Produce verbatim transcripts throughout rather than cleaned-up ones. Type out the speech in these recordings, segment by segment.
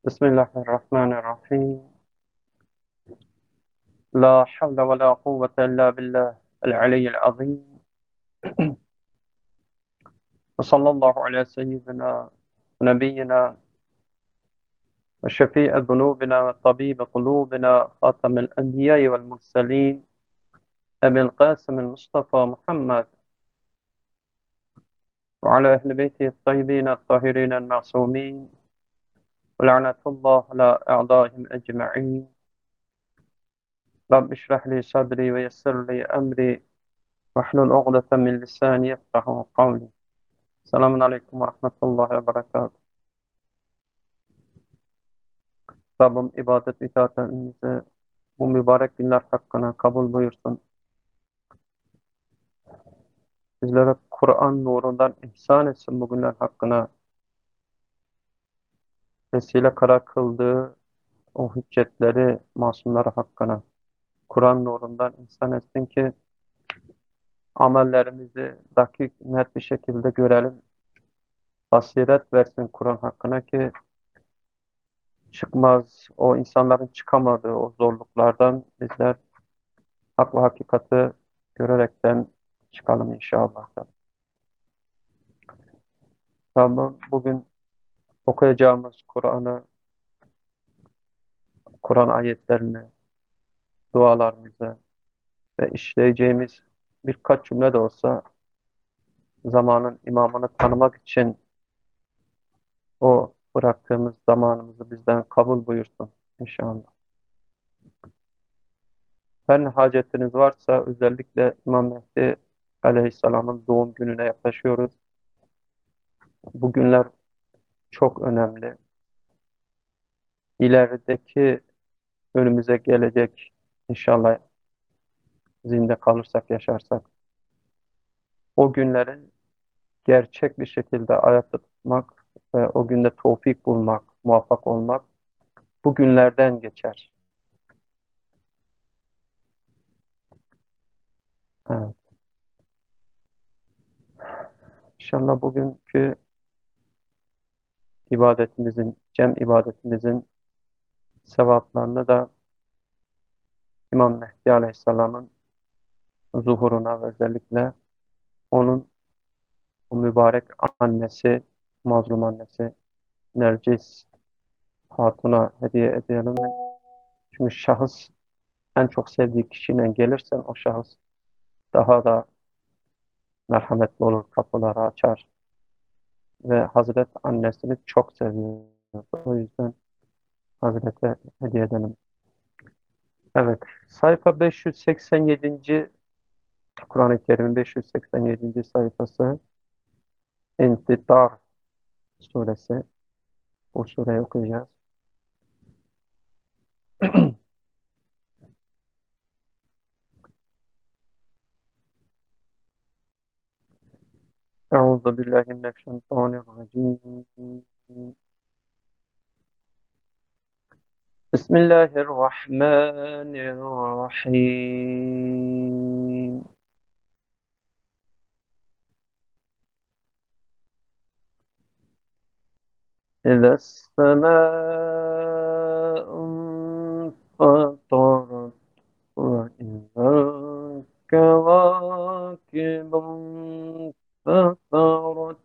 بسم الله الرحمن الرحيم. لا حول ولا قوة إلا بالله العلي العظيم. وصلى الله على سيدنا ونبينا وشفيع ذنوبنا وطبيب قلوبنا خاتم الأنبياء والمرسلين أبي القاسم المصطفى محمد وعلى أهل بيته الطيبين الطاهرين المعصومين ولعنة الله على أعدائهم أجمعين. رب اشرح لي صدري ويسر لي أمري واحلل عقدة من لساني يفقه قولي. Selamun Aleyküm ve Rahmetullahi ve Berekatuhu. Rabbim ibadet itaatlerimizi bu mübarek günler hakkına kabul buyursun. Bizlere Kur'an nurundan ihsan etsin bu günler hakkına. Vesile kara kıldığı o hüccetleri masumları hakkına. Kur'an nurundan ihsan etsin ki amellerimizi dakik, net bir şekilde görelim. Basiret versin Kur'an hakkına ki çıkmaz, o insanların çıkamadığı o zorluklardan bizler hak ve hakikati görerekten çıkalım inşallah. Tamam, bugün okuyacağımız Kur'an'ı, Kur'an ayetlerini, dualarımızı ve işleyeceğimiz birkaç cümle de olsa zamanın imamını tanımak için o bıraktığımız zamanımızı bizden kabul buyursun inşallah. Her ne hacetiniz varsa özellikle İmam Mehdi Aleyhisselam'ın doğum gününe yaklaşıyoruz. Bu günler çok önemli. İlerideki önümüze gelecek inşallah zinde kalırsak, yaşarsak o günleri gerçek bir şekilde ayakta tutmak ve o günde tevfik bulmak, muvaffak olmak bu günlerden geçer. Evet. İnşallah bugünkü ibadetimizin, cem ibadetimizin sevaplarını da İmam Mehdi Aleyhisselam'ın zuhuruna ve özellikle onun o mübarek annesi, mazlum annesi Nercis Hatun'a hediye edelim. Çünkü şahıs en çok sevdiği kişiyle gelirsen o şahıs daha da merhametli olur, kapıları açar ve Hazret annesini çok seviyor. O yüzden Hazret'e hediye edelim. Evet, sayfa beş yüz seksen yedinci. Kur'an-ı Kerim'in beş yüz seksen yedinci sayfası İnfitar suresi. Bu sureyi okuyacağız. Euzu billahi mineşşeytanirracim. Bismillahirrahmanirrahim. إذا السماء انفطرت وإذا الكواكب انتثرت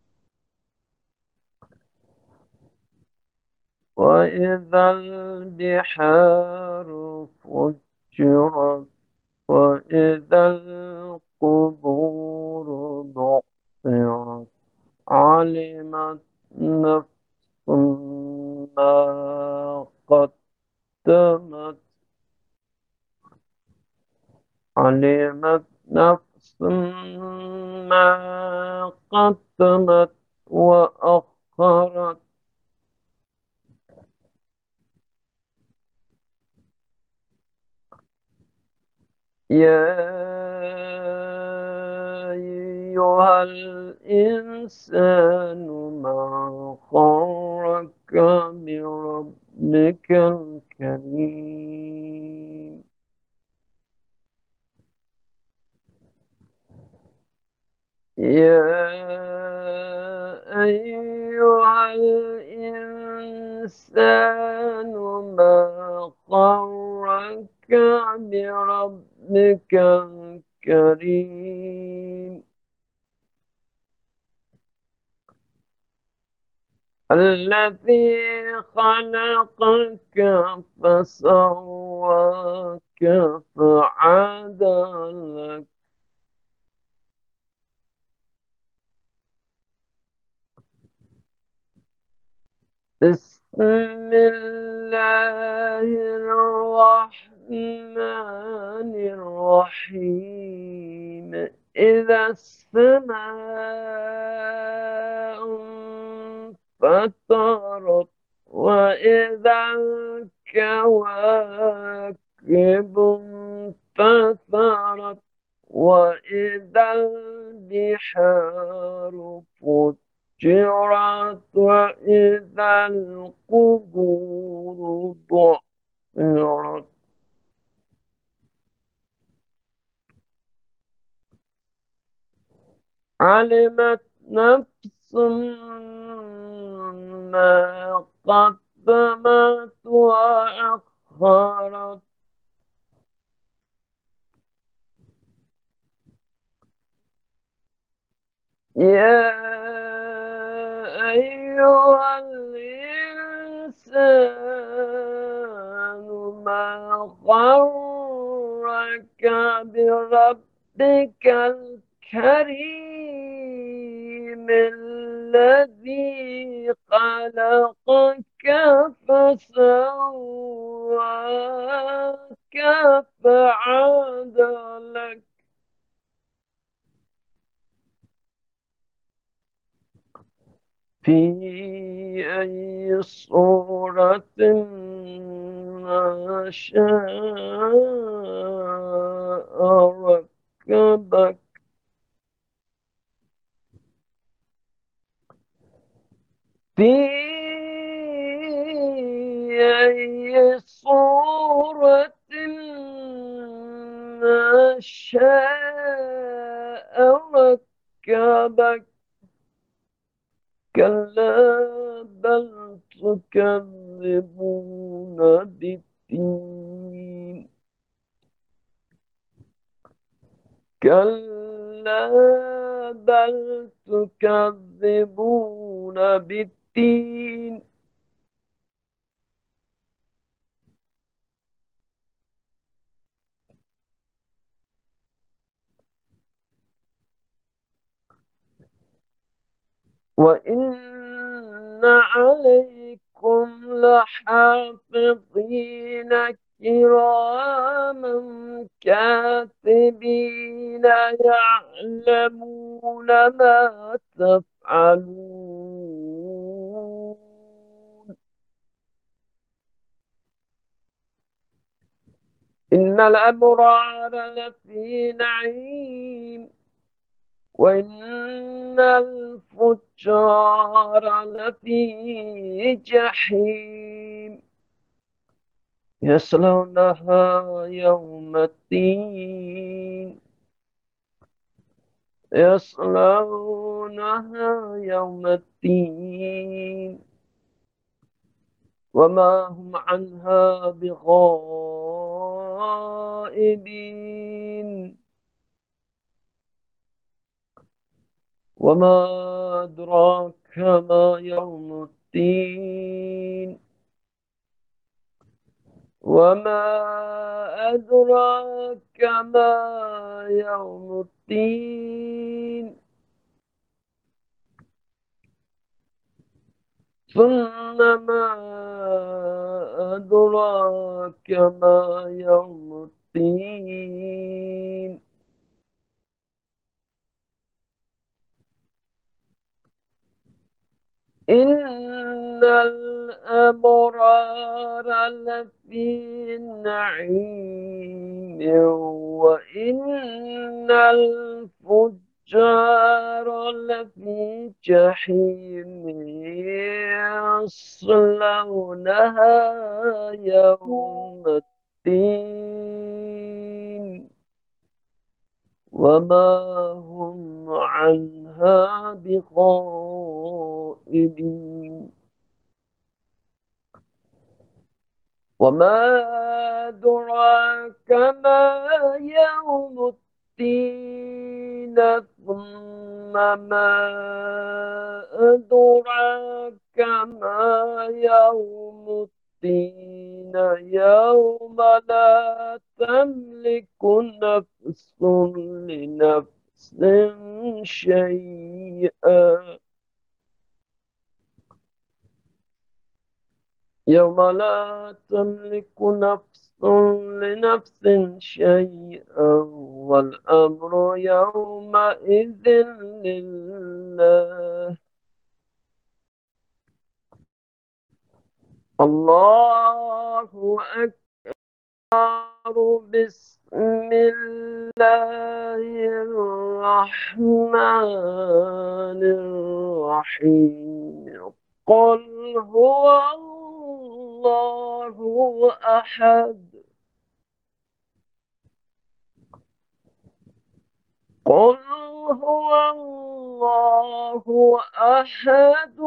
وإذا البحار فجرت وإذا القبور بعثرت علمت نفس ما قدمت علمت نفس ما قدمت وأخرت يا أيها الإنسان ما غرك بربك الكريم يا أيها الإنسان ما غرك بربك الكريم الذي خلقك فسواك فعدلك بسم الله الرحمن الرحيم إذا السماء انفطرت وإذا الكواكب انتثرت وإذا البحار فجرت وإذا القبور بعثرت علمت نفس ما قدمت وأخرت يا أيها الإنسان ما غرك بربك الكريم الذي خلقك فسواك فعدلك في أي صورة ما شاء ركبك في أي صورة ما شاء ركبك كلا بل تكذبون بالدين كلا بل تكذبون بالدين وإن عليكم لحافظين كراما كاتبين يعلمون ما تفعلون إن الأبرار لفي نعيم وإن الفجار لفي جحيم يصلونها يوم الدين يصلونها يوم الدين وما هم عنها بغائبين وما أدراك ما يوم الدين وما أدراك ما يوم الدين ثم ما أدراك ما يوم الدين إن الأبرار لفي نعيم وإن الفجار لفي جحيم يصلونها يوم الدين وما هم عنها بغائبين وما أدراك ما يوم الدين ثم ما أدراك ما يوم الدين يوم لا تملك نفس لنفس شيئا يوم لا تملك نفس لنفس شيئا والأمر يومئذ لله الله أكبر بسم الله الرحمن الرحيم قل هو الله أحد قل هو الله أحد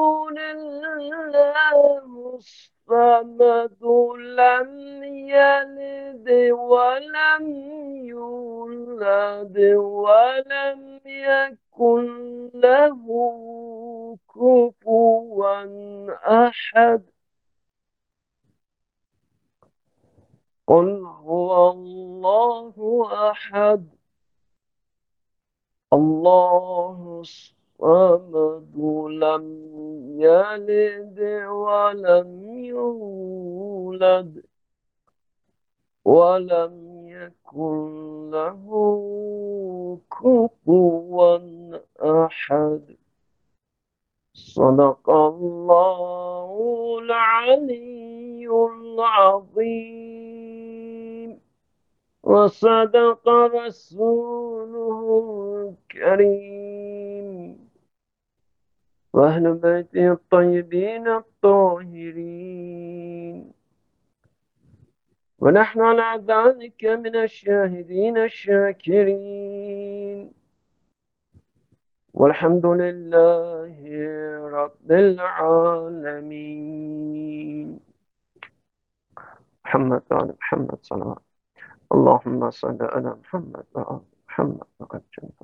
الله الصمد لم يلد ولم يولد ولم يكن له كفوا أحد قل هو الله أحد الله الصمد لم يلد ولم يولد ولم يكن له كفوا أحد صدق الله العلي العظيم وصدق رسوله الكريم وأهل بيته الطيبين الطاهرين ونحن على ذلك من الشاهدين الشاكرين والحمد لله رب العالمين محمد وعلى محمد صلوات اللهم صل على محمد وعلى محمد وعلى cennet.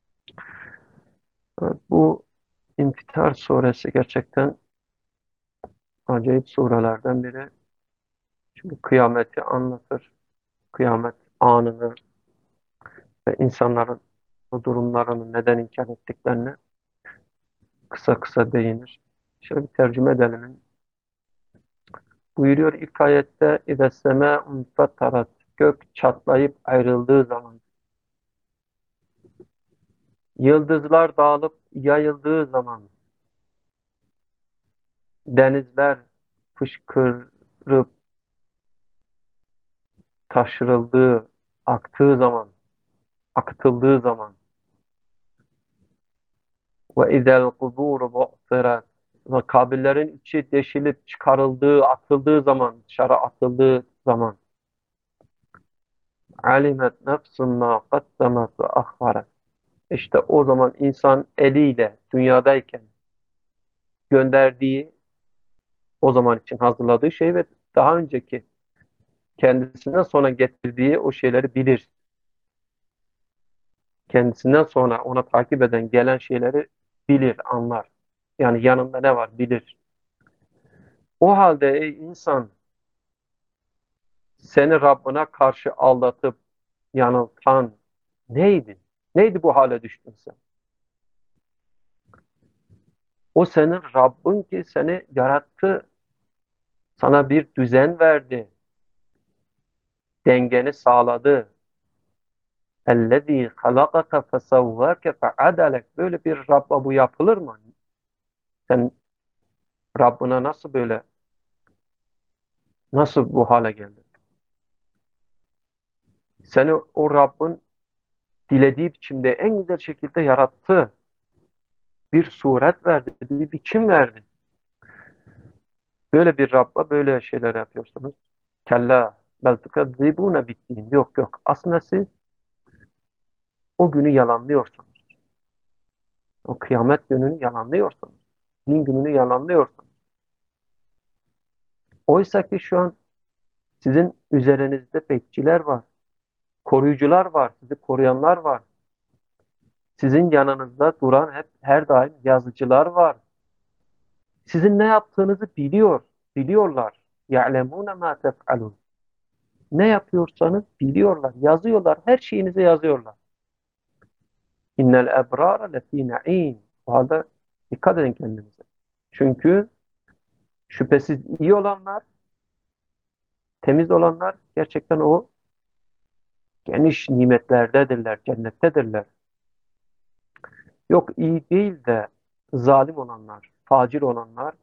Evet, bu İnfitar suresi gerçekten acayip surelerden biri. Çünkü kıyameti anlatır. Kıyamet anını ve insanların bu durumlarını neden inkar ettiklerini kısa kısa değinir. Şöyle bir tercüme edelim. Buyuruyor ilk ayette İze semâ'un fetarat gök çatlayıp ayrıldığı zaman yıldızlar dağılıp yayıldığı zaman denizler fışkırıp taşırıldığı, aktığı zaman, akıtıldığı zaman ve izel kuburu bu'tirat ve kabirlerin içi deşilip çıkarıldığı, atıldığı zaman, dışarı atıldığı zaman alimet nefsun ma qaddemet ve ahharet. İşte o zaman insan eliyle dünyadayken gönderdiği o zaman için hazırladığı şey ve daha önceki kendisinden sonra getirdiği o şeyleri bilir. Kendisinden sonra ona takip eden gelen şeyleri bilir, anlar. Yani yanında ne var bilir. O halde ey insan seni Rabbine karşı aldatıp yanıltan neydi? Neydi bu hale düştün sen? O senin Rabbin ki seni yarattı, sana bir düzen verdi, dengeni sağladı. اَلَّذ۪ي خَلَقَكَ فَسَوَّاكَ فَعَدَلَكَ Böyle bir Rabba bu yapılır mı? Sen Rabbine nasıl böyle, nasıl bu hale geldin? Seni o Rabbin dilediği biçimde en güzel şekilde yarattı. Bir suret verdi, bir biçim verdi. Böyle bir Rabb'a böyle şeyler yapıyorsunuz. Kella bel tukezzibune bittin. Yok yok. Aslında siz o günü yalanlıyorsunuz. O kıyamet gününü yalanlıyorsunuz. Din gününü yalanlıyorsunuz. Oysa ki şu an sizin üzerinizde bekçiler var, koruyucular var, sizi koruyanlar var. Sizin yanınızda duran hep her daim yazıcılar var. Sizin ne yaptığınızı biliyor, biliyorlar. يَعْلَمُونَ مَا تَفْعَلُونَ. Ne yapıyorsanız biliyorlar, yazıyorlar, her şeyinizi yazıyorlar. İnnel ebrara lefî naîm. O halde dikkat edin kendinize. Çünkü şüphesiz iyi olanlar, temiz olanlar gerçekten o geniş nimetlerdedirler, cennettedirler. Yok iyi değil de zalim olanlar, facir olanlar,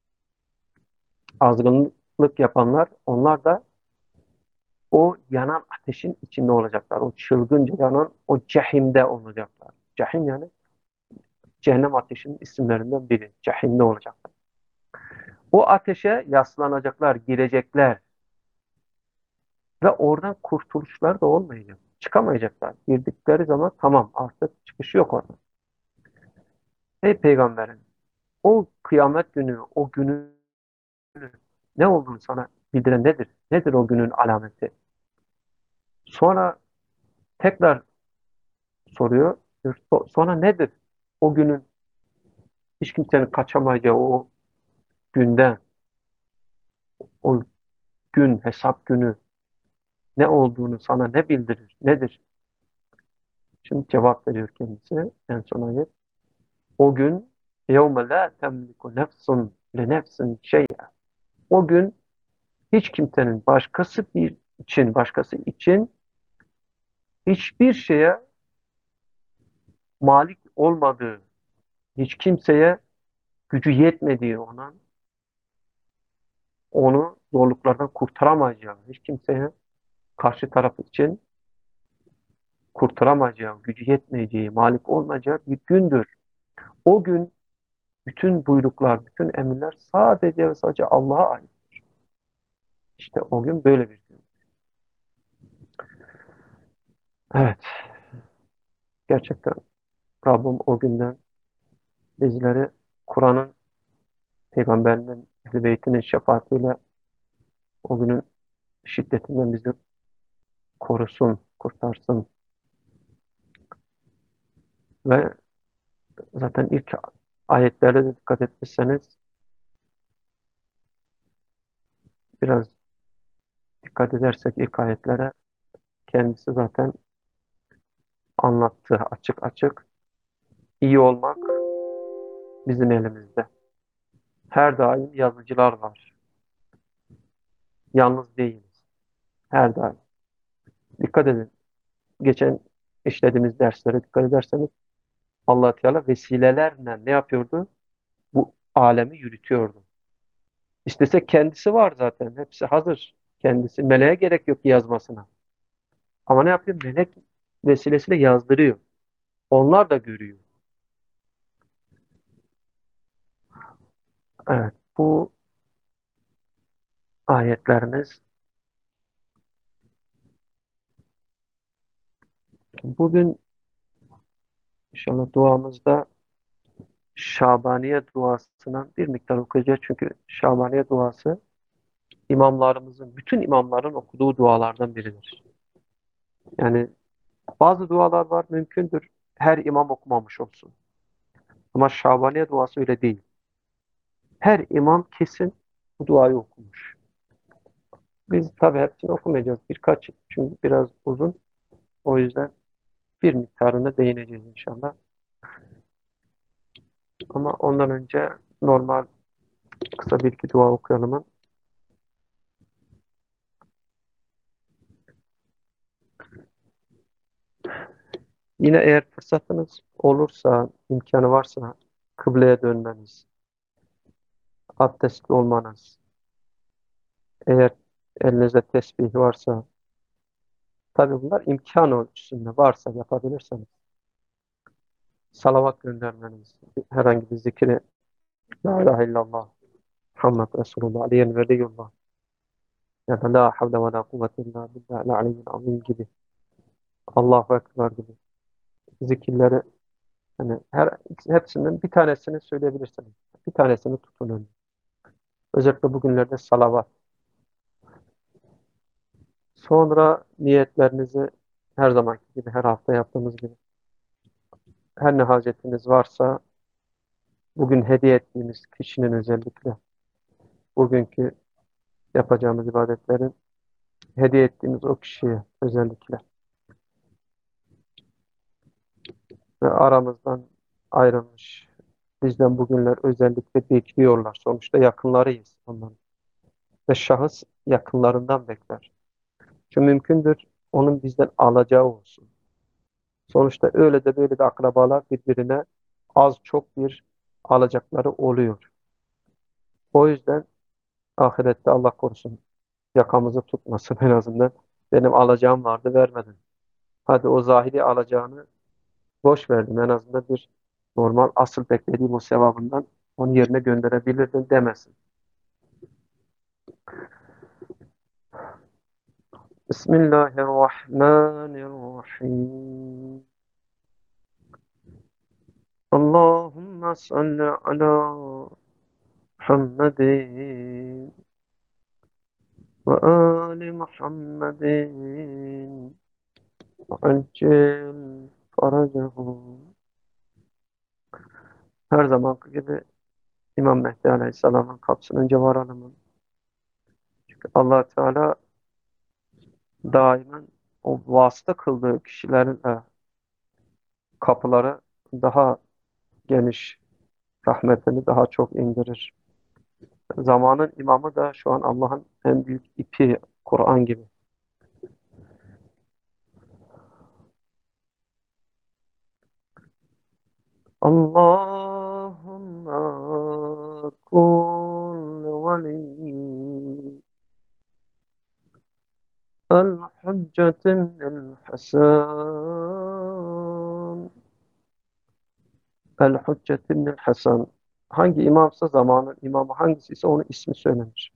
azgınlık yapanlar, onlar da o yanan ateşin içinde olacaklar. O çılgınca yanan o cehimde olacaklar. Cehim yani cehennem ateşinin isimlerinden biri. Cehimde olacaklar. O ateşe yaslanacaklar, girecekler ve oradan kurtuluşlar da olmayacak. Çıkamayacaklar. Girdikleri zaman tamam artık çıkış yok orada. Ey peygamberim, o kıyamet günü, o günün ne olduğunu sana bildiren nedir? Nedir o günün alameti? Sonra tekrar soruyor. So- Sonra nedir? O günün hiç kimsenin kaçamayacağı o günden, o gün, hesap günü ne olduğunu sana ne bildirir? Nedir? Şimdi cevap veriyor kendisi en son ayet. O gün يَوْمَ لَا تَمْلِكُ نَفْسٌ لِنَفْسٍ شَيْئًا. O gün hiç kimsenin başkası bir için, başkası için hiçbir şeye malik olmadığı, hiç kimseye gücü yetmediği ona, onu zorluklardan kurtaramayacağı, hiç kimseye karşı taraf için kurtaramayacağı, gücü yetmeyeceği, malik olmayacağı bir gündür. O gün bütün buyruklar, bütün emirler sadece ve sadece Allah'a ait. İşte o gün böyle bir gün. Evet, gerçekten Rabbim o günden bizleri Kur'an'ın, Peygamberinin, Ehl-i Beyt'inin şefaatiyle o günün şiddetinden bizi korusun, kurtarsın. Ve zaten ilk ayetlere de dikkat etmişseniz biraz dikkat edersek ilk ayetlere kendisi zaten anlattı açık açık. İyi olmak bizim elimizde. Her daim yazıcılar var. Yalnız değiliz. Her daim. Dikkat edin. Geçen işlediğimiz derslere dikkat ederseniz Allah Teala vesilelerle ne yapıyordu? Bu alemi yürütüyordu. İstese kendisi var zaten. Hepsi hazır. Kendisi. Meleğe gerek yok yazmasına. Ama ne yapıyor? Melek vesilesiyle yazdırıyor. Onlar da görüyor. Evet. Bu ayetlerimiz bugün inşallah duamızda Şabaniye duasından bir miktar okuyacağız. Çünkü Şabaniye duası imamlarımızın, bütün imamların okuduğu dualardan biridir. Yani bazı dualar var mümkündür her imam okumamış olsun. Ama Şabaniye duası öyle değil. Her imam kesin bu duayı okumuş. Biz tabii hepsini okumayacağız. Birkaç çünkü biraz uzun. O yüzden bir miktarına değineceğiz inşallah. Ama ondan önce normal kısa bir iki dua okuyalım. Yine eğer fırsatınız olursa, imkanı varsa kıbleye dönmeniz, abdestli olmanız, eğer elinizde tesbih varsa, tabii bunlar imkan ölçüsünde varsa yapabilirseniz, salavat göndermeniz, herhangi bir zikri, La ilahe illallah, Muhammed Resulullah, Aliyen Veliyullah, ya da La havle ve la kuvvete illa billahil aliyyil azim gibi, Allahu Ekber gibi. zikirleri, hani her hepsinden bir tanesini söyleyebilirsiniz. Bir tanesini tutun önce. Özellikle bugünlerde salavat. Sonra niyetlerinizi her zamanki gibi, her hafta yaptığımız gibi, her ne hacetiniz varsa bugün hediye ettiğimiz kişinin, özellikle bugünkü yapacağımız ibadetlerin hediye ettiğimiz o kişiye özellikle ve aramızdan ayrılmış, bizden bugünler özellikle bekliyorlar. Sonuçta yakınlarıyız onların. Ve şahıs yakınlarından bekler. Çünkü mümkündür onun bizden alacağı olsun. Sonuçta öyle de böyle de akrabalar birbirine az çok bir alacakları oluyor. O yüzden ahirette Allah korusun yakamızı tutmasın en azından. Benim alacağım vardı, vermedin. Hadi o zahiri alacağını boş verdim. En azından bir normal asıl beklediğim o sevabından onu yerine gönderebilirdin demesin. Bismillahirrahmanirrahim. Allahümme salli ala Muhammedin ve ali Muhammedin ve acil faracahum. Her zamanki gibi İmam Mehdi Aleyhisselam'ın kapısının önce varalım. Allah Teala daima o vasıta kıldığı kişilerin e, kapıları daha geniş, rahmetini daha çok indirir. Zamanın imamı da şu an Allah'ın en büyük ipi, Kur'an gibi. Allahümme kul veli el hüccetin el hasan el hüccetin el hasan. Hangi imamsa zamanın imamı, hangisi ise onun ismi söylenir.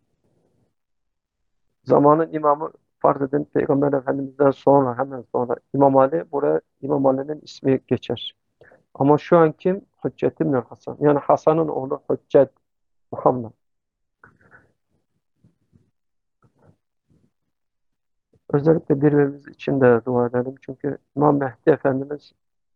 Zamanın imamı farz edin Peygamber Efendimiz'den sonra, hemen sonra İmam Ali, buraya İmam Ali'nin ismi geçer. Ama şu an kim? Hüccet İbn Hasan. Yani Hasan'ın oğlu Hüccet Muhammed. Özellikle birbirimiz için de dua edelim. Çünkü İmam Mehdi Efendimiz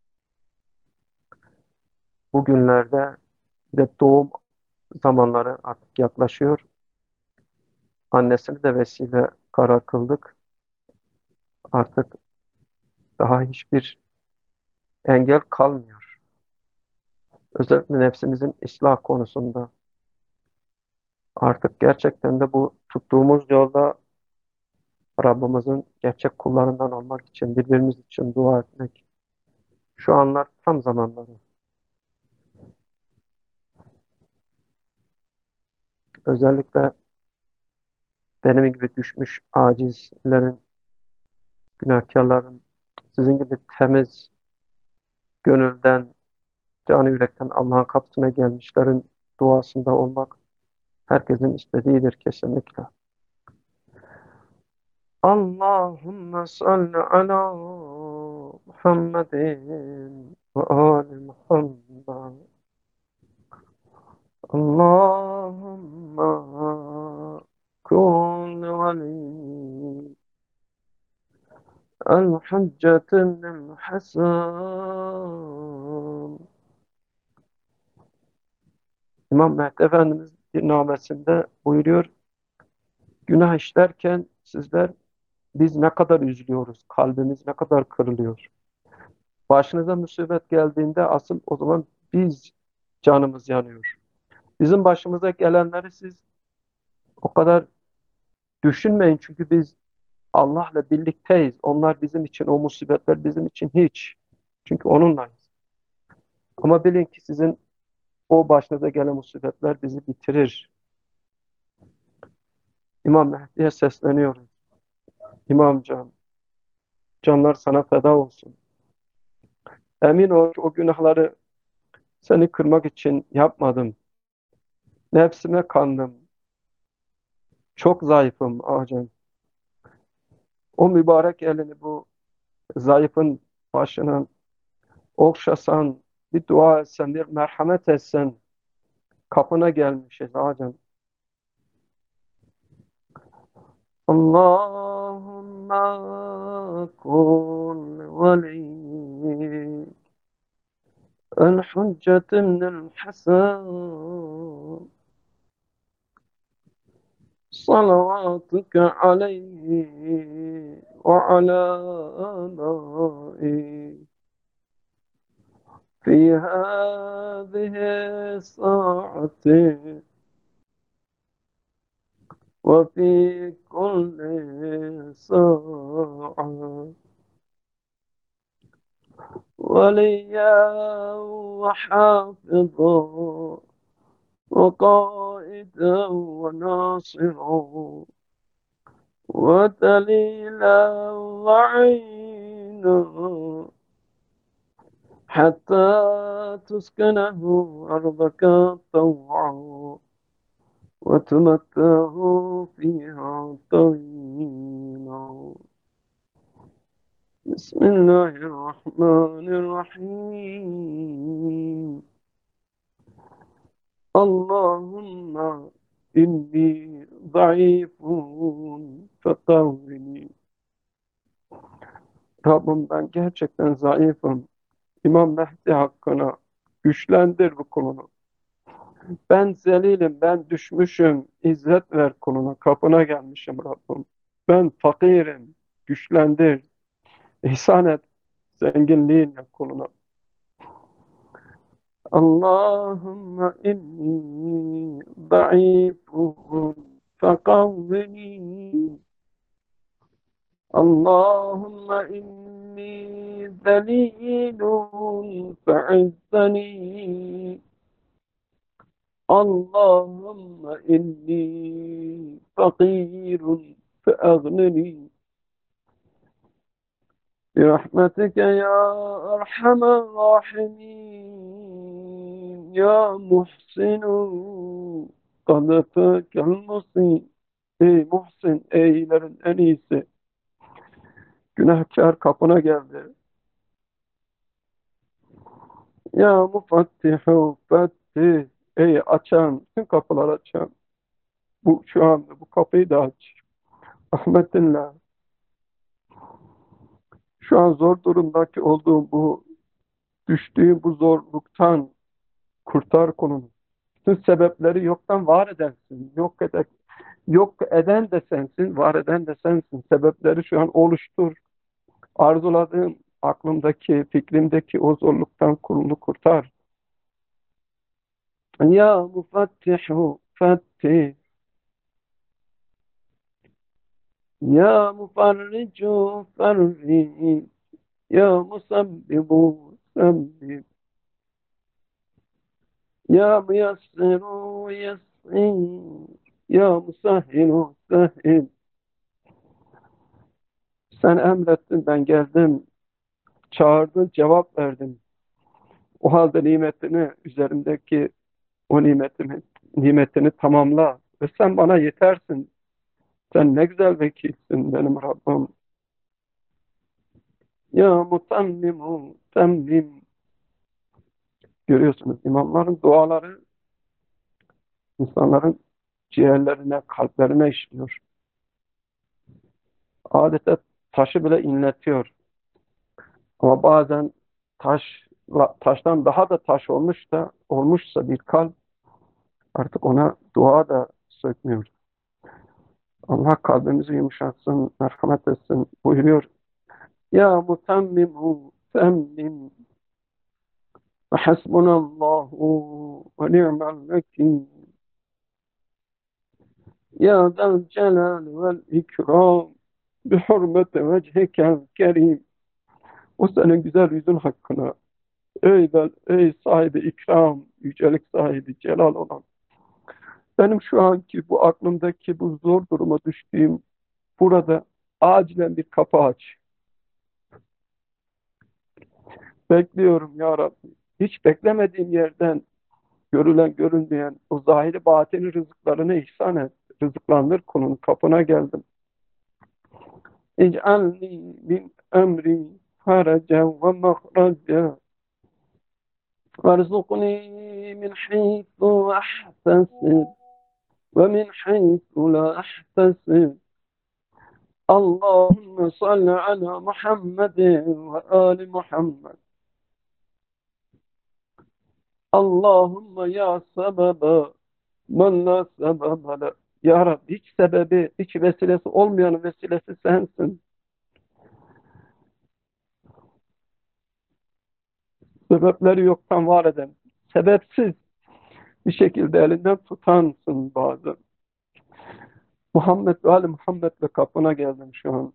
bugünlerde de doğum zamanları artık yaklaşıyor. Annesini de vesile karar kıldık. Artık daha hiçbir engel kalmıyor. Özellikle nefsimizin ıslah konusunda artık gerçekten de bu tuttuğumuz yolda Rabbimizin gerçek kullarından olmak için, birbirimiz için dua etmek. Şu anlar tam zamanları. Özellikle benim gibi düşmüş acizlerin, günahkarların, sizin gibi temiz gönülden, canı yürekten Allah'ın kapısına gelmişlerin duasında olmak herkesin istediğidir kesinlikle. Allahümme salli ala Muhammedin ve ali Muhammed. Allahümme kun veli el hüccetin el hasan. İmam Mehdi Efendimiz bir namesinde buyuruyor, günah işlerken sizler, biz ne kadar üzülüyoruz, kalbimiz ne kadar kırılıyor. Başınıza musibet geldiğinde asıl o zaman biz canımız yanıyor. Bizim başımıza gelenleri siz o kadar düşünmeyin, çünkü biz Allah'la birlikteyiz. Onlar bizim için, o musibetler bizim için hiç. Çünkü onunlayız. Ama bilin ki sizin o başınıza gelen musibetler bizi bitirir. İmam Mehdi'ye sesleniyoruz. İmam Can, canlar sana feda olsun. Emin ol ki o günahları seni kırmak için yapmadım. Nefsime kandım. Çok zayıfım Acan. O mübarek elini bu zayıfın başına okşasan, bir dua etsen, bir merhamet etsen, kapına gelmişiz hacım. Allahümme kul veli el hüccetimnil hasan صلواتك عليه وعلى آله في هذه الساعة وفي كل ساعة وليا وحافظا وقائدا وناصرا ودليلا وعينا حتى تسكنه أرضك طوعا وتمتعه فيها طويلا. بسم الله الرحمن الرحيم. اللهم إني ضعيف فقوّني. Rabbim ben gerçekten zayıfım. İmam Mehdi hakkına güçlendir bu kulunu. Ben zelilim, ben düşmüşüm. İzzet ver kuluna. Kapına gelmişim Rabbim. Ben fakirim. Güçlendir. İhsan et. Zenginliğinle kuluna. Allahümme inni zayıfum fekavvini. اللهم إني ذليل فعزني اللهم إني فقير فأغنني برحمتك يا أرحم الراحمين يا محسن قد فاك المصيب. Ey Muhsin, eylerin en iyisi. Günahkar kapına geldi. Ya mufattihu fettih. Ey açan, bütün kapıları açan. Bu şu anda bu kapıyı da aç. Rahmetinle. Şu an zor durumdaki olduğum bu düştüğü bu zorluktan kurtar konunu. Bütün sebepleri yoktan var edensin. Yok eden, yok eden de sensin, var eden de sensin. Sebepleri şu an oluştur. Arzuladığım aklımdaki, fikrimdeki o zorluktan kulunu kurtar. Ya mufattihu fettih. Ya mufarricu farrij. Ya musabbibu sabbib. Ya muyassiru yassir. Ya musahhilu sahhil. Sen emrettin, ben geldim. Çağırdın, cevap verdim. O halde nimetini, üzerimdeki o nimetimi, nimetini tamamla. Ve sen bana yetersin. Sen ne güzel vekilsin benim Rabbim. Ya mutammimu temmim. Görüyorsunuz imamların duaları insanların ciğerlerine, kalplerine işliyor. Adeta taşı bile inletiyor. Ama bazen taş, taştan daha da taş olmuş da olmuşsa bir kalp artık ona dua da sökmüyor. Allah kalbimizi yumuşatsın, merhamet etsin buyuruyor. Ya mutammimu temmim ve hasbunallahu ve ni'mel vekil. Ya zal celal vel ikram bi hurmeti vecihikel kerim. O senin güzel yüzün hakkına. Ey, ben, ey sahibi ikram, yücelik sahibi celal olan. Benim şu anki bu aklımdaki bu zor duruma düştüğüm burada acilen bir kapı aç. Bekliyorum ya Rabbi. Hiç beklemediğim yerden görülen görünmeyen o zahiri batini rızıklarını ihsan et. Rızıklandır kulun kapına geldim. İc'alni min emri haracen ve mahraca. وارزقني من حيث أحتسب ومن حيث لا أحتسب. اللهم صل على محمد وآل محمد. اللهم ya sebebe men la sebebe le. Ya Rabbi, hiç sebebi, hiç vesilesi olmayan vesilesi sensin. Sebepleri yoktan var eden, sebepsiz bir şekilde elinden tutansın bazen. Muhammed ve Ali Muhammed'le kapına geldim şu an.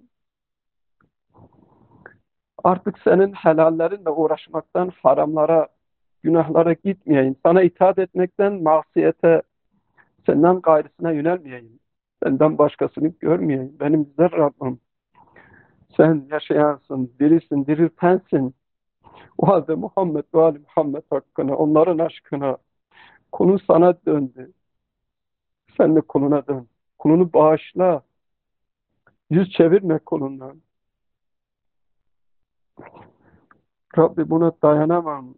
Artık senin helallerinle uğraşmaktan haramlara, günahlara gitmeyeyim. Sana itaat etmekten masiyete, senden gayrısına yönelmeyeyim. Senden başkasını görmeyeyim. Benim güzel Rabbim. Sen yaşayansın, dirisin, diriltensin. O halde Muhammed ve Ali Muhammed hakkına, onların aşkına, konu sana döndü. Sen de kuluna dön. Kulunu bağışla. Yüz çevirme kulundan. Rabbi, buna dayanamam.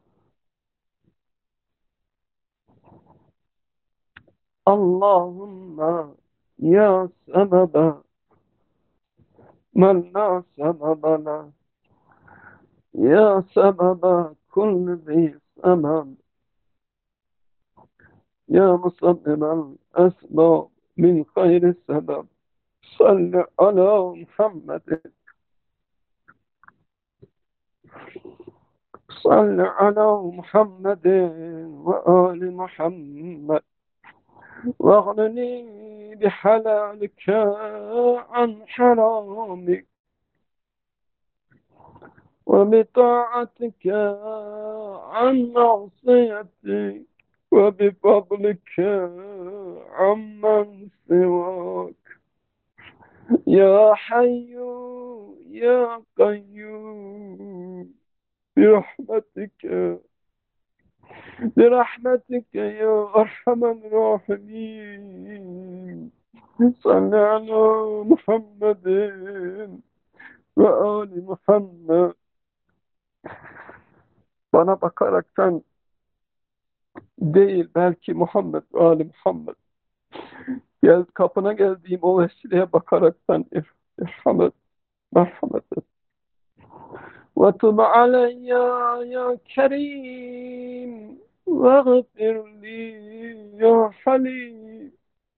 Allahümme ya sebebe men la sebebe le. Ya sebebe kulli zi sebeb. Ya musabbibel esbab min hayri sebeb. Salli ala Muhammed. صل على محمد وآل محمد واغنني بحلالك عن حرامك وبطاعتك عن معصيتك وبفضلك عمن سواك يا حي يا قيوم برحمتك برحمتك يا أرحم الراحمين. صل على محمد وآل Muhammed. Bana bakaraktan değil, belki Muhammed ve Ali Muhammed. Gel, kapına geldiğim o vesileye bakaraktan irhamet, merhamet et. وتب علي يا كريم واغفر لي يا حليم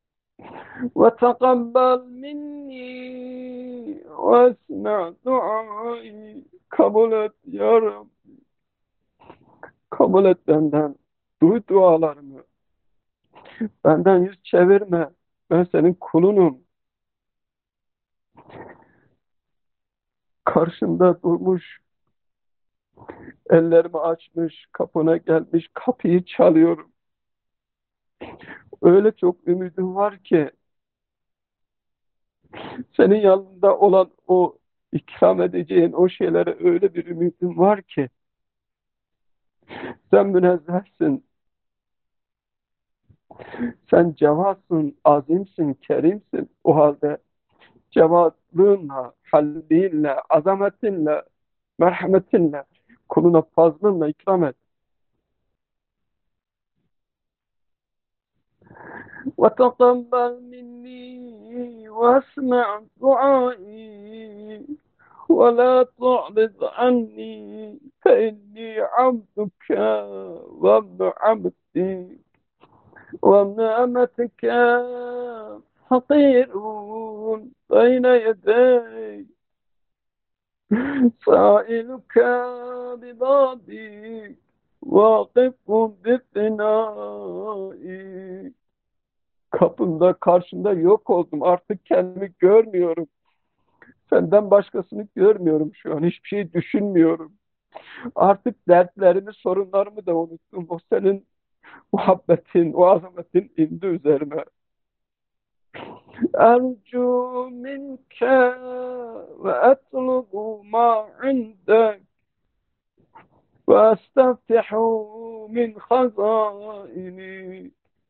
وتقبل مني واسمع دعائي. Kabul et ya Rabbi. Kabul et benden. Duy dualarımı. Benden yüz çevirme. Ben senin kulunum. Karşında durmuş, ellerimi açmış, kapına gelmiş, kapıyı çalıyorum. Öyle çok ümidim var ki senin yanında olan o ikram edeceğin o şeylere öyle bir ümidim var ki sen münezzehsin, sen cevazsın, azimsin, kerimsin. O halde cevazlığınla, hallinle, azametinle, merhametinle, kuluna fazlınla ikram et. وتقبل مني واسمع دعائي ولا تعرض عني فإني عبدك وابن عبدك وابن أمتك فقير بين يديك سائلك ببابك واقف بفنائك. Kapında, karşında yok oldum. Artık kendimi görmüyorum. Senden başkasını görmüyorum şu an. Hiçbir şey düşünmüyorum. Artık dertlerimi, sorunlarımı da unuttum. O senin muhabbetin, o azametin indi üzerime. Ercu minke ve etlubu ma indek ve esteftihu min hazaini.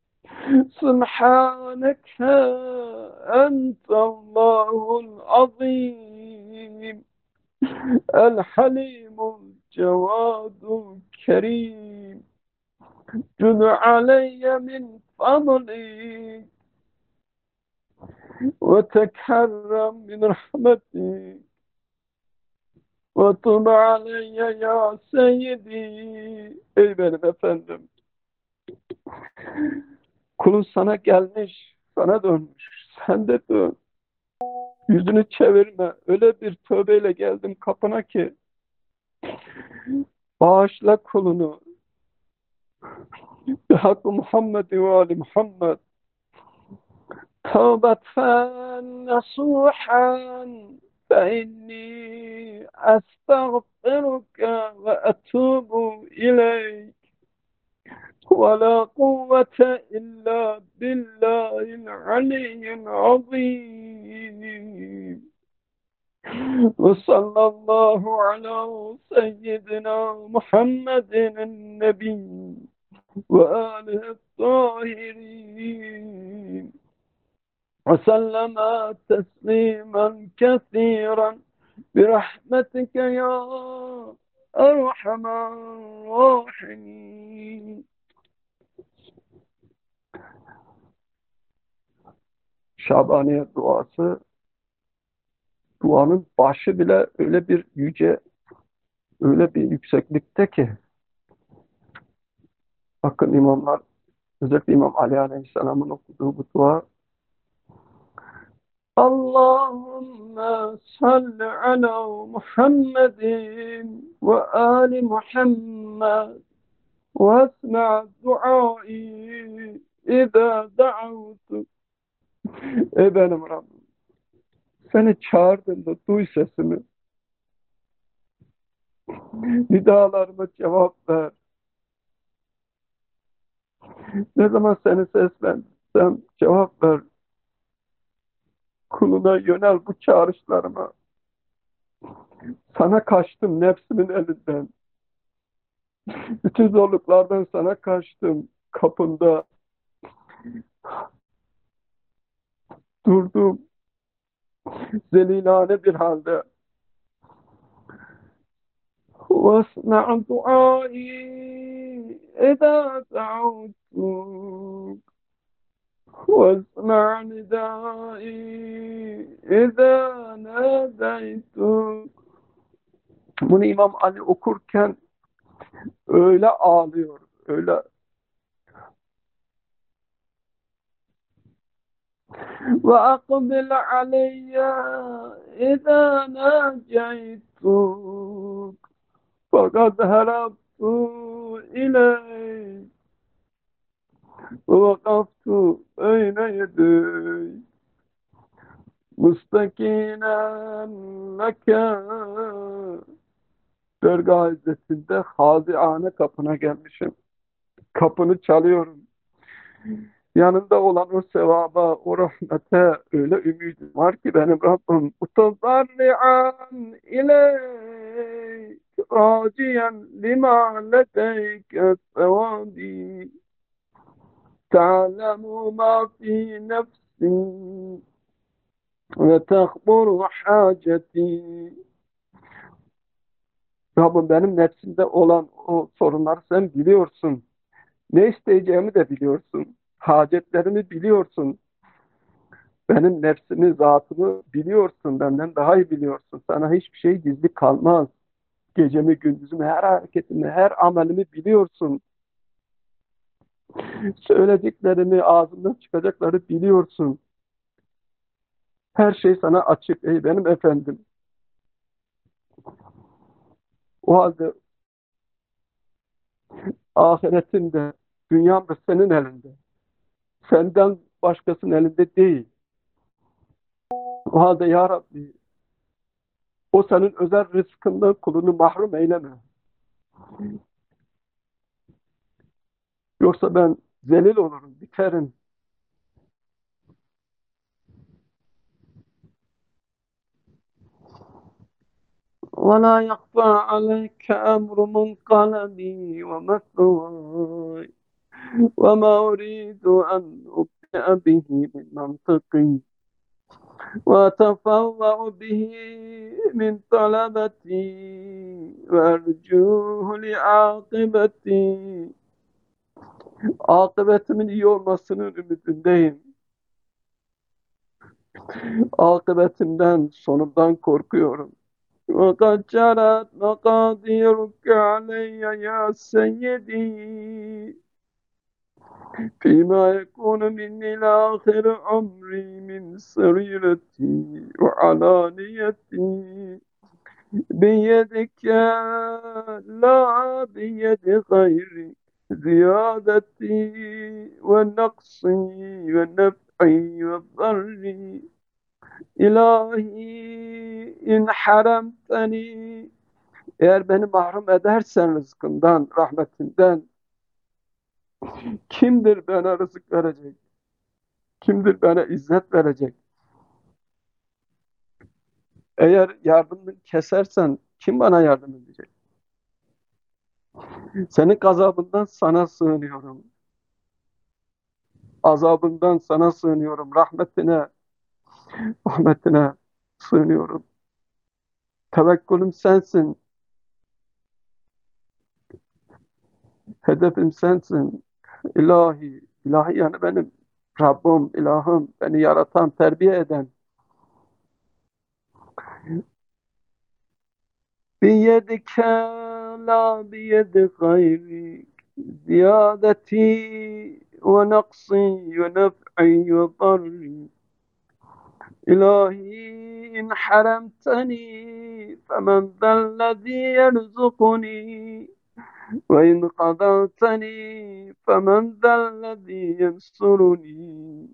سبحانك أنت الله العظيم الحليم الجواد الكريم جد علي من فضلك وتكرم من رحمتك وتب علي ya seyyidi. Ey benim efendim, kulun sana gelmiş, sana dönmüş. Sen de dön. Yüzünü çevirme. Öyle bir tövbeyle geldim kapına ki bağışla kulunu. Hakkı Muhammed ve Ali Muhammed. Tevbeten nasuhan فإني أستغفرك وأتوب إليك ولا قوة إلا بالله العلي العظيم وصلى الله على سيدنا محمد النبي وآله الطاهرين وسلم تسليما كثيرا برحمتك يا أرحم الراحمين. Şabaniye duası, duanın başı bile öyle bir yüce, öyle bir yükseklikte ki, bakın imamlar, özellikle İmam Ali Aleyhisselam'ın okuduğu bu dua, Allahümme salli ala Muhammedin ve ali Muhammed ve esma duai İza da'avtu. Ey benim Rabbim, seni çağırdığımda duy sesimi, nidalarıma cevap ver. Ne zaman seni seslensem cevap ver. Kuluna yönel bu çağrışlarıma. Sana kaçtım nefsimin elinden. Bütün zorluklardan sana kaçtım. Kapında durdum. Zelilane bir halde. وَاسْمَعْ دُعَائِي إِذَا دَعَوْتُكَ وَاسْمَعْ نِدَائِي إِذَا نَادَيْتُكَ. Bunu İmam Ali okurken öyle ağlıyor, öyle. وَأَقْبِلْ عَلَيَّ إِذَا نَاجَيْتُكَ فَقَدْ هَرَبْتُ إِلَيْكَ وَوَقَفْتُ بَيْنَ يَدَيْكَ مُسْتَكِينًا لَكَ. Dergâh izzetinde hâziâne kapına gelmişim. Kapını çalıyorum. Yanında olan o sevaba, o rahmete öyle ümidim var ki benim Rabbim. Utazarri'an ileyk raciyen lima ledeyke sevâbi ta'lemu ma fi nefsi ve tehburu haceti. Rabbim, benim nefsimde olan o sorunları sen biliyorsun. Ne isteyeceğimi de biliyorsun. Hacetlerimi biliyorsun. Benim nefsimi, zatımı biliyorsun. Benden daha iyi biliyorsun. Sana hiçbir şey gizli kalmaz. Gecemi, gündüzümü, her hareketimi, her amelimi biliyorsun. Söylediklerimi, ağzımdan çıkacakları biliyorsun. Her şey sana açık ey benim efendim. O halde ahiretim de, dünyam da senin elinde. Senden başkasının elinde değil. O halde ya Rabbi, o senin özel rızkından kulunu mahrum eyleme. Yoksa ben zelil olurum, biterim. وَلَا يَخْفَى عَلَيْكَ أَمْرُ مُنْقَلَبِي وَمَثْوَاي وَمَا أُرِيدُ أَنْ أُبْدِأَ بِهِ مِنْ مَنْطِقِي وَأَتَفَوَّأُ بِهِ مِنْ طَلَبَتِي وأرجوه لعاقبتي. Akıbetimin iyi olmasının ümidindeyim. Akıbetimden, sonundan korkuyorum. وَقَدْ جَرَتْ مَقَادِيرُكَ عَلَيَّ يَا سَيِّدِي فيما يكون مني لآخر عمري من سريرتي وعلانيتي بيدك لا بيد غيرك زيادتي ونقصي ونفعي وضري İlahi in haremteni, eğer beni mahrum edersen rızkından, rahmetinden, kimdir bana rızık verecek? Kimdir bana izzet verecek? Eğer yardımını kesersen kim bana yardım edecek? Senin gazabından sana sığınıyorum. Azabından sana sığınıyorum. Rahmetine, rahmetine sığınıyorum. Tevekkülüm sensin. Hedefim sensin. İlahi, ilahi yani benim Rabbim, ilahım, beni yaratan, terbiye eden. Biyedike la biyedi gayrik ziyadeti ve naqsi ve nef'i ve darri. İlahi in haremteni femen zellezî yerzukuni ve in kadavteni femen zellezî yensuruni.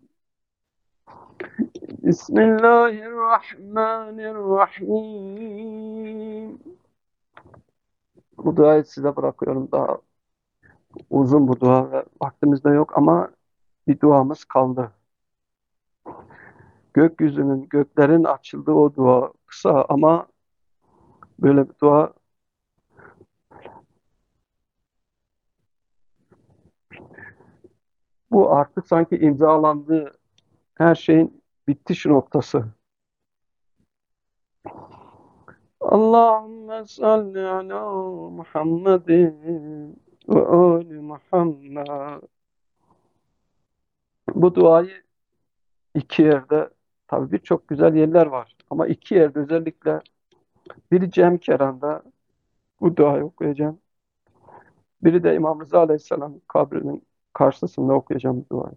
Bismillahirrahmanirrahim. Bu duayı size bırakıyorum. Daha uzun bu dua ve vaktimiz de yok ama bir duamız kaldı. Gökyüzünün, göklerin açıldığı o dua kısa ama böyle bir dua. Bu artık sanki imzalandı. Her şeyin bitiş noktası. Allahümme salli ala Muhammedin ve ali Muhammed. Bu duayı iki yerde, tabii birçok güzel yerler var ama iki yerde özellikle, biri Cemkeran'da bu duayı okuyacağım. Biri de İmam Rıza Aleyhisselam'ın kabrinin karşısında okuyacağım bu duayı.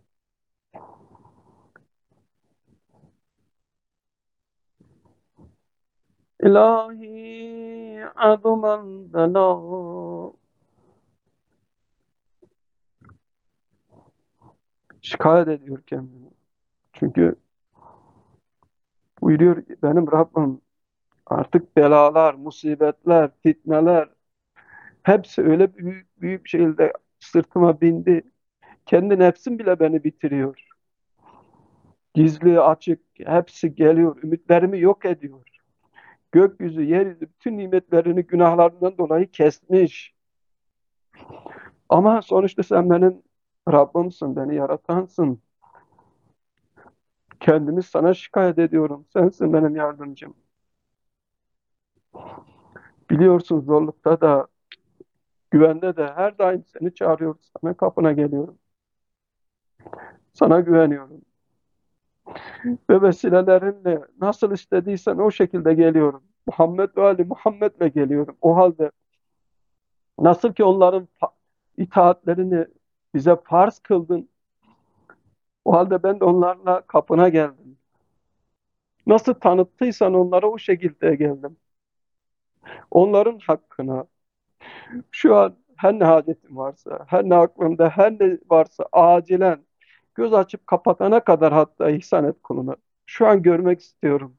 İlahi aduman bela, şikayet ediyor kendini. Çünkü buyuruyor benim Rabbim, artık belalar, musibetler, fitneler hepsi öyle büyük büyük şekilde sırtıma bindi. Kendi nefsim bile beni bitiriyor. Gizli, açık hepsi geliyor. Ümitlerimi yok ediyor. Gökyüzü, yeryüzü bütün nimetlerini günahlarından dolayı kesmiş. Ama sonuçta sen benim Rabbimsin, beni yaratansın. Kendimi sana şikayet ediyorum. Sensin benim yardımcım. Biliyorsun zorlukta da, güvende de her daim seni çağırıyoruz. Sana kapına geliyorum. Sana güveniyorum. Ve vesilelerinle nasıl istediysen o şekilde geliyorum. Muhammed ve Ali Muhammed'le geliyorum. O halde nasıl ki onların itaatlerini bize farz kıldın, o halde ben de onlarla kapına geldim. Nasıl tanıttıysan onlara o şekilde geldim. Onların hakkına, şu an her ne hacetim varsa, her ne aklımda, her ne varsa acilen göz açıp kapatana kadar hatta ihsan et kuluna. Şu an görmek istiyorum.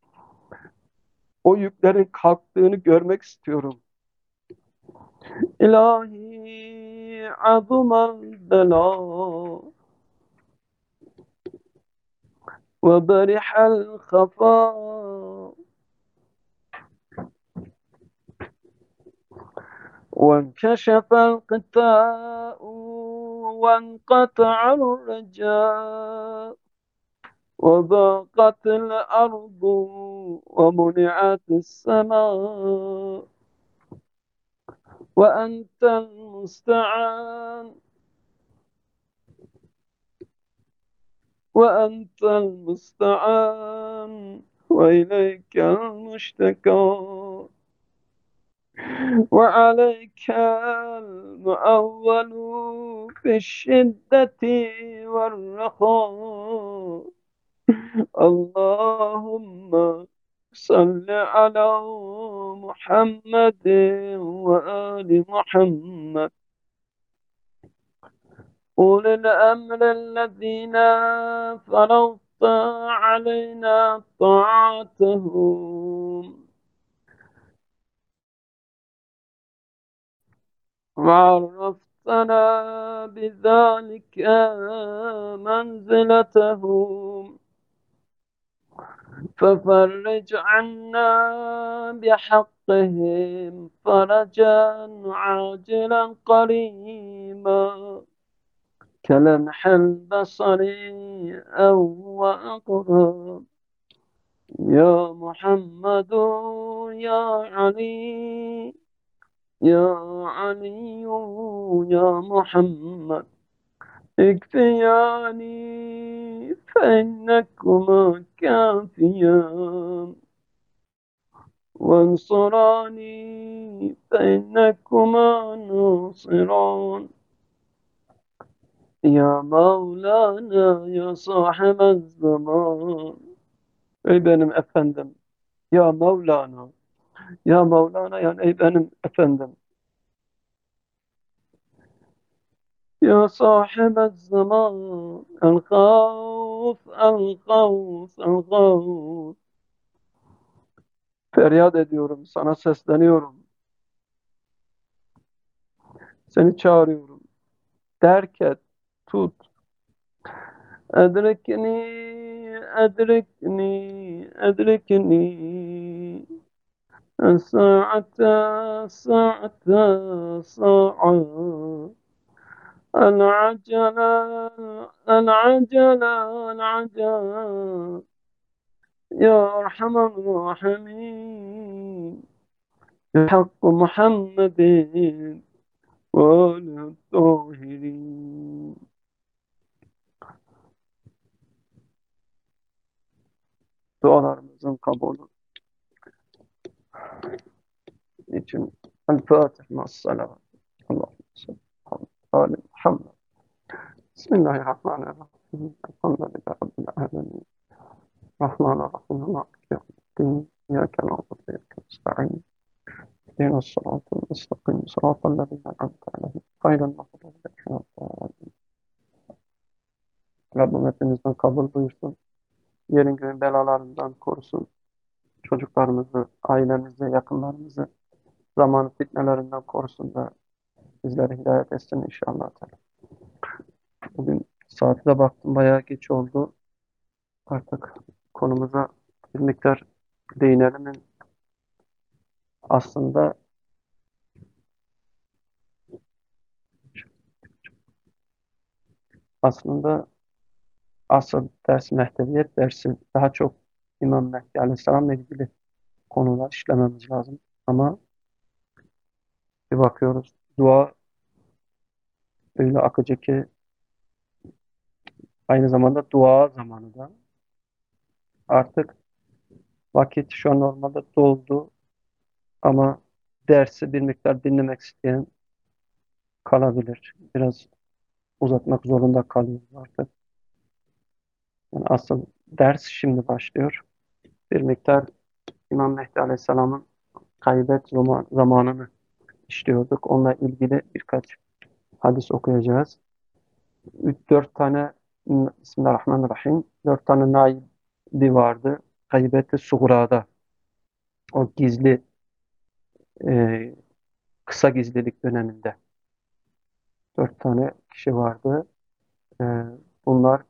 O yüklerin kalktığını görmek istiyorum. İlahi azumal bela ve berihal khafa وانكشف القتاء وانقطع الرجاء وضاقت الأرض ومنعت السماء وأنت المستعان وأنت المستعان وإليك المشتكى وعليك المؤول في الشدة والرخاء. اللهم صل على محمد وآل محمد أولي الأمر الذين فرضت علينا طاعتهم وعرفتنا بذلك منزلتهم، ففرج عنا بحقهم فرجا عاجلا قريبا كلمح البصر أو أقرب. يا محمد يا علي يا علي يا محمد اكفياني فإنكما كافيان، وانصراني فإنكما ناصران. Ya Mevlana ya sahibel zaman. Ey benim efendim. Ya Mevlana. Ya Mevlana yani ey benim efendim. Ya sahibel zaman. El gavs, el gavs, el gavs. Feryat ediyorum, sana sesleniyorum. Seni çağırıyorum. Derk et, tut. Edrikni, edrikni, edrikni. الساعة الساعة الساعة العجلة العجلة العجلة يا أرحم الراحمين بحق محمد وآل الطاهرين. Dualarımızın kabulü için El-Fatiha salavat. Allahümme salli ala Muhammed. Bismillahirrahmanirrahim. Elhamdülillahi Rabbil alemin. Rahmanirrahim. Maliki yevmiddin. İyyâke na'budu ve iyyâke nestaîn. İhdina s-sirâtal mustakîm. Sirâtal lezîne en'amte aleyhim. Gayril mağdûbi aleyhim ve lâddâllîn. Rabbim hepimizden kabul buyursun. Yerin göğün belalarından korusun. Çocuklarımızı, ailemizi, yakınlarımızı zamanı fitnelerinden korusun da bizleri hidayet etsin inşallah. Bugün saate de baktım, bayağı geç oldu. Artık konumuza bir miktar değinelim. Aslında aslında asıl ders mehdeviyet dersi, daha çok İmam Mehdi Aleyhisselam'la ilgili konular işlememiz lazım. Ama bir bakıyoruz dua öyle akıcı ki aynı zamanda dua zamanı da. Artık vakit şu an normalde doldu ama dersi bir miktar dinlemek isteyen kalabilir. Biraz uzatmak zorunda kalıyoruz artık. Yani asıl ders şimdi başlıyor. Bir miktar İmam Mehdi Aleyhisselam'ın gaybet zaman, zamanını işliyorduk. Onunla ilgili birkaç hadis okuyacağız. Üç, dört tane Bismillahirrahmanirrahim. Dört tane naibi vardı. Gaybet-i Suğra'da. O gizli e, kısa gizlilik döneminde. Dört tane kişi vardı. E, bunlar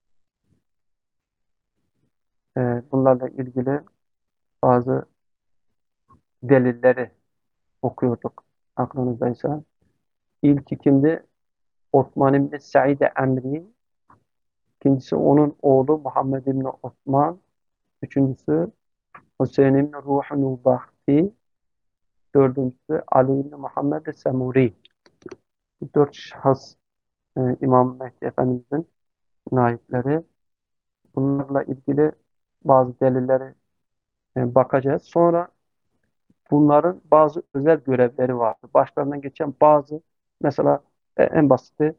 e, bunlarla ilgili bazı delilleri okuyorduk aklınızdaysa. İlki kimdi? Osman İbni Said Emri. İkincisi onun oğlu Muhammed İbni Osman. Üçüncüsü Hüseyin İbni Ruhun Bahti. Dördüncüsü Ali İbni Muhammed Semuri. Bu dört şahıs e, İmam Mehdi Efendimizin naipleri. Bunlarla ilgili bazı delilleri e, bakacağız. Sonra bunların bazı özel görevleri vardı. Başlarından geçen bazı, mesela e, en basiti,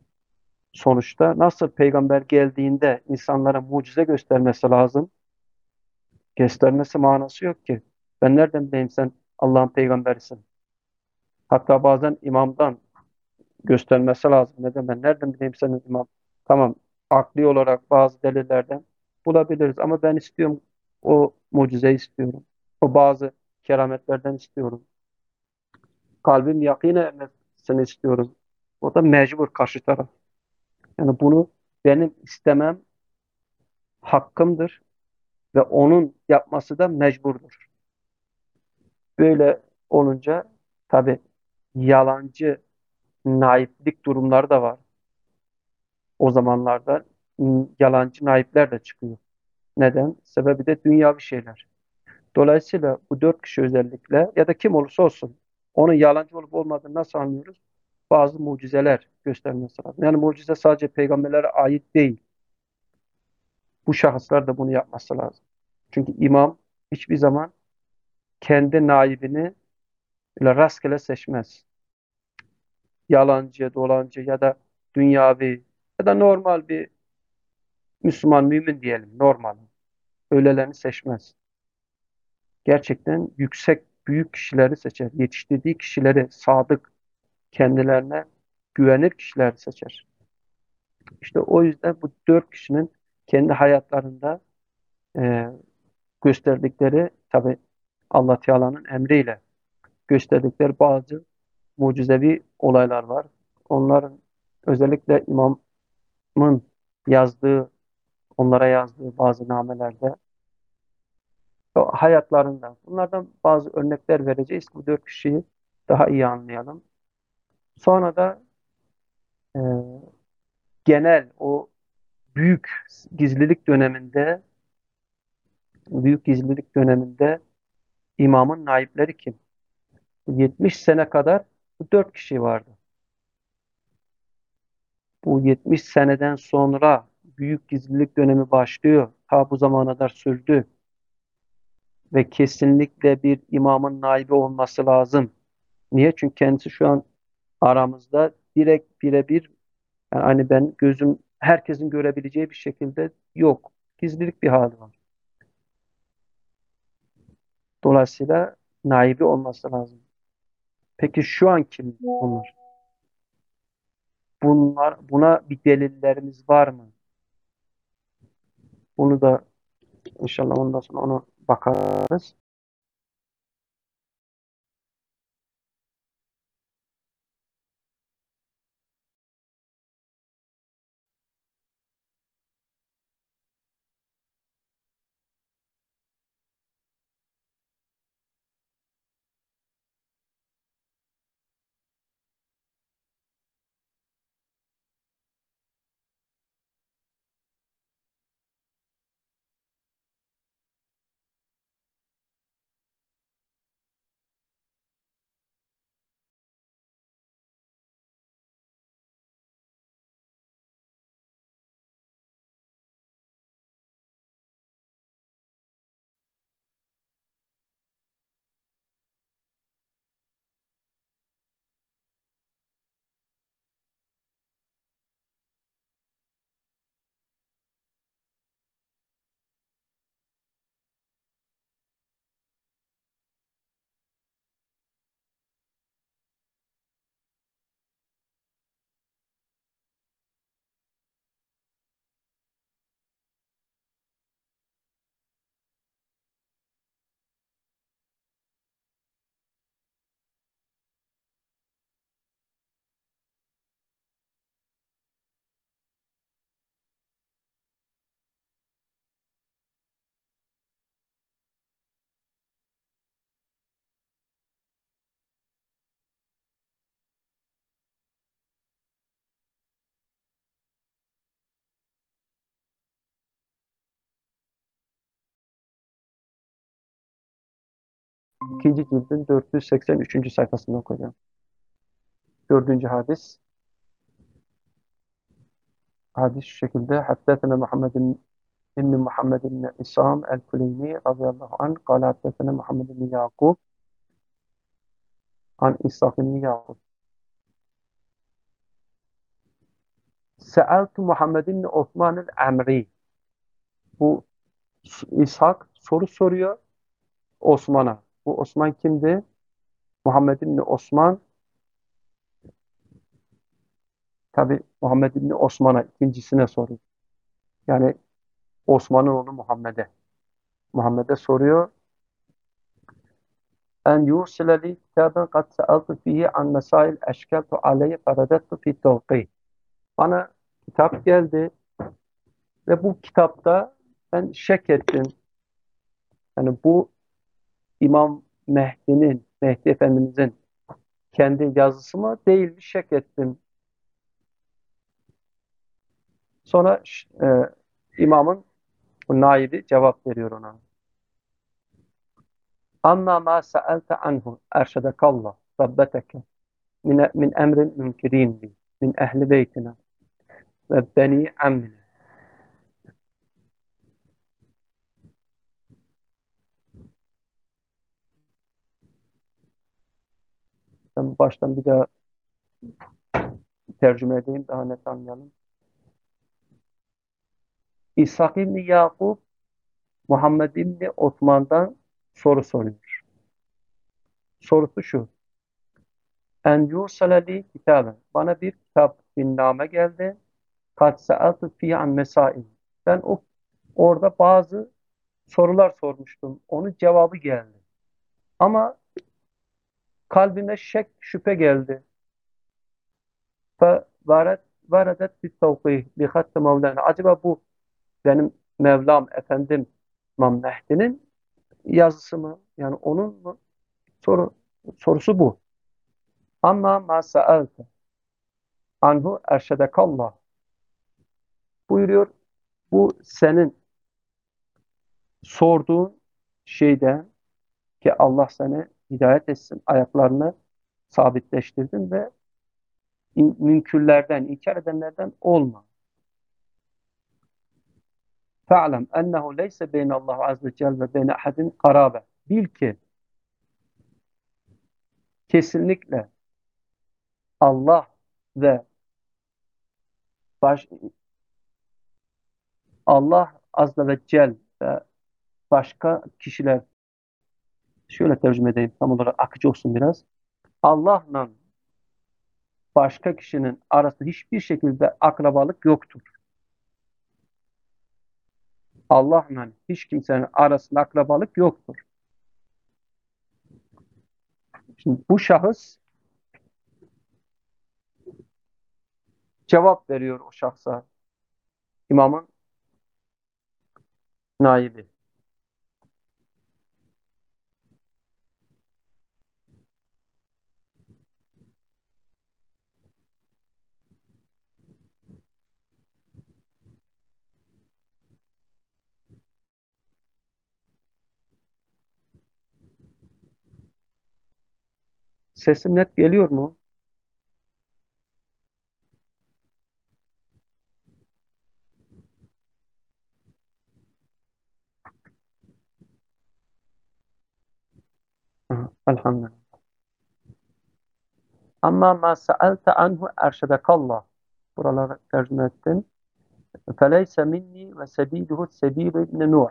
sonuçta nasıl peygamber geldiğinde insanlara mucize göstermesi lazım. Göstermesi manası yok ki. Ben nereden bileyim sen Allah'ın peygamberisin? Hatta bazen imamdan göstermesi lazım. Neden ben nereden bileyim senin imam? Tamam, akli olarak bazı delillerden bulabiliriz ama ben istiyorum, o mucizeyi istiyorum. O bazı kerametlerden istiyorum. Kalbim yakine ermesini istiyorum. O da mecbur karşı taraf. Yani bunu benim istemem hakkımdır ve onun yapması da mecburdur. Böyle olunca tabii yalancı naiplik durumları da var. O zamanlarda m, yalancı naipler de çıkıyor. Neden? Sebebi de dünyavi şeyler. Dolayısıyla bu dört kişi özellikle, ya da kim olursa olsun, onun yalancı olup olmadığını nasıl anlıyoruz? Bazı mucizeler göstermesi lazım. Yani mucize sadece peygamberlere ait değil. Bu şahıslar da bunu yapması lazım. Çünkü imam hiçbir zaman kendi naibini öyle rastgele seçmez. Yalancı, dolancı ya da dünyavi ya da normal bir Müslüman, mümin diyelim, normal. Öylelerini seçmez. Gerçekten yüksek, büyük kişileri seçer. Yetiştirdiği kişileri, sadık, kendilerine güvenir kişileri seçer. İşte o yüzden bu dört kişinin kendi hayatlarında e, gösterdikleri, tabi Allah Teala'nın emriyle gösterdikleri bazı mucizevi olaylar var. Onların özellikle imamın yazdığı, onlara yazdığı bazı namelerde, o hayatlarında. Bunlardan bazı örnekler vereceğiz. Bu dört kişiyi daha iyi anlayalım. Sonra da e, genel o büyük gizlilik döneminde, büyük gizlilik döneminde imamın naipleri kim? yetmiş sene kadar bu dört kişi vardı. Bu yetmiş seneden sonra büyük gizlilik dönemi başlıyor. Ta bu zamana kadar sürdü ve kesinlikle bir imamın naibi olması lazım. Niye? Çünkü kendisi şu an aramızda direkt birebir, yani hani ben gözüm herkesin görebileceği bir şekilde yok. Gizlilik bir hali var. Dolayısıyla naibi olması lazım. Peki şu an kim bunlar? Bunlar, buna bir delillerimiz var mı? Bunu da inşallah ondan sonra ona bakarız. ikinci cildin dört yüz seksen üçüncü sayfasında okuyacağım. Dördüncü hadis. Hadis şu şekilde. Haddetene Muhammedin İbn Muhammed ibn İsam el-Kuleyni radıyallahu anh kâle haddetene Muhammed ibn Yakub an İshak ibn Yakub. Se'altu Muhammed ibn Osman el-Emri. Bu İshak soru soruyor Osman'a. Bu Osman kimdi? Muhammed ibn Osman, tabi Muhammed ibn Osman'a, ikincisine soruyor. Yani Osman'ın oğlu Muhammed'e. Muhammed'e soruyor. En yursile li kitaben kad sealtu fihi an mesail eşkeltu aleyhi feredettu fi tevqih. Bana kitap geldi ve bu kitapta ben şek ettim. Yani bu İmam Mehdi'nin, Mehdi Efendimiz'in kendi yazısı mı değil mi şek ettim. Sonra e, imamın bu naibi cevap veriyor ona. Amma ma sa'alte anhu erşedekallah sabbeteke min, min emrin münkirin bi min ehli beytina ve beni ammine. Ben baştan bir daha tercüme edeyim daha net anlayalım. İshak İbni Yakub Muhammed İbni Osman'dan soru soruyor. Sorusu şu. En yursaleli kitaben. Bana bir kitap binname geldi. Kad sealtu fihi an mesail. Ben o orada bazı sorular sormuştum. Onun cevabı geldi. Ama kalbime şek, şüphe geldi. Fe varet varedet bir tevkih bi hattı Mevlana. Acaba bu benim Mevlam, Efendim İmam Mehdi'nin yazısı mı? Yani onun mu? Soru, sorusu bu. Ama ma sa'alte anhu erşedekallah. Buyuruyor, bu senin sorduğun şeyden ki Allah seni hidayet etsin, ayaklarını sabitleştirdin ve in, münkürlerden, inkar edenlerden olma. Fe'lem ennehu leyse beynallahu azze ve celle ve beyne ahadin karabe. Bil ki kesinlikle Allah ve baş, Allah azze ve celle ve başka kişiler, şöyle tercüme edeyim tam olarak akıcı olsun biraz. Allah'la başka kişinin arasında hiçbir şekilde akrabalık yoktur. Allah'la hiç kimsenin arasında akrabalık yoktur. Şimdi bu şahıs cevap veriyor o şahsa. İmamın naibi. Sesim net geliyor mu? Hı, elhamdülillah. Amma ma sa'alte anhu erşedekallah. Buraları tercüme ettim. Feleyse minni ve sebiluhu sebilu ibn Nuh.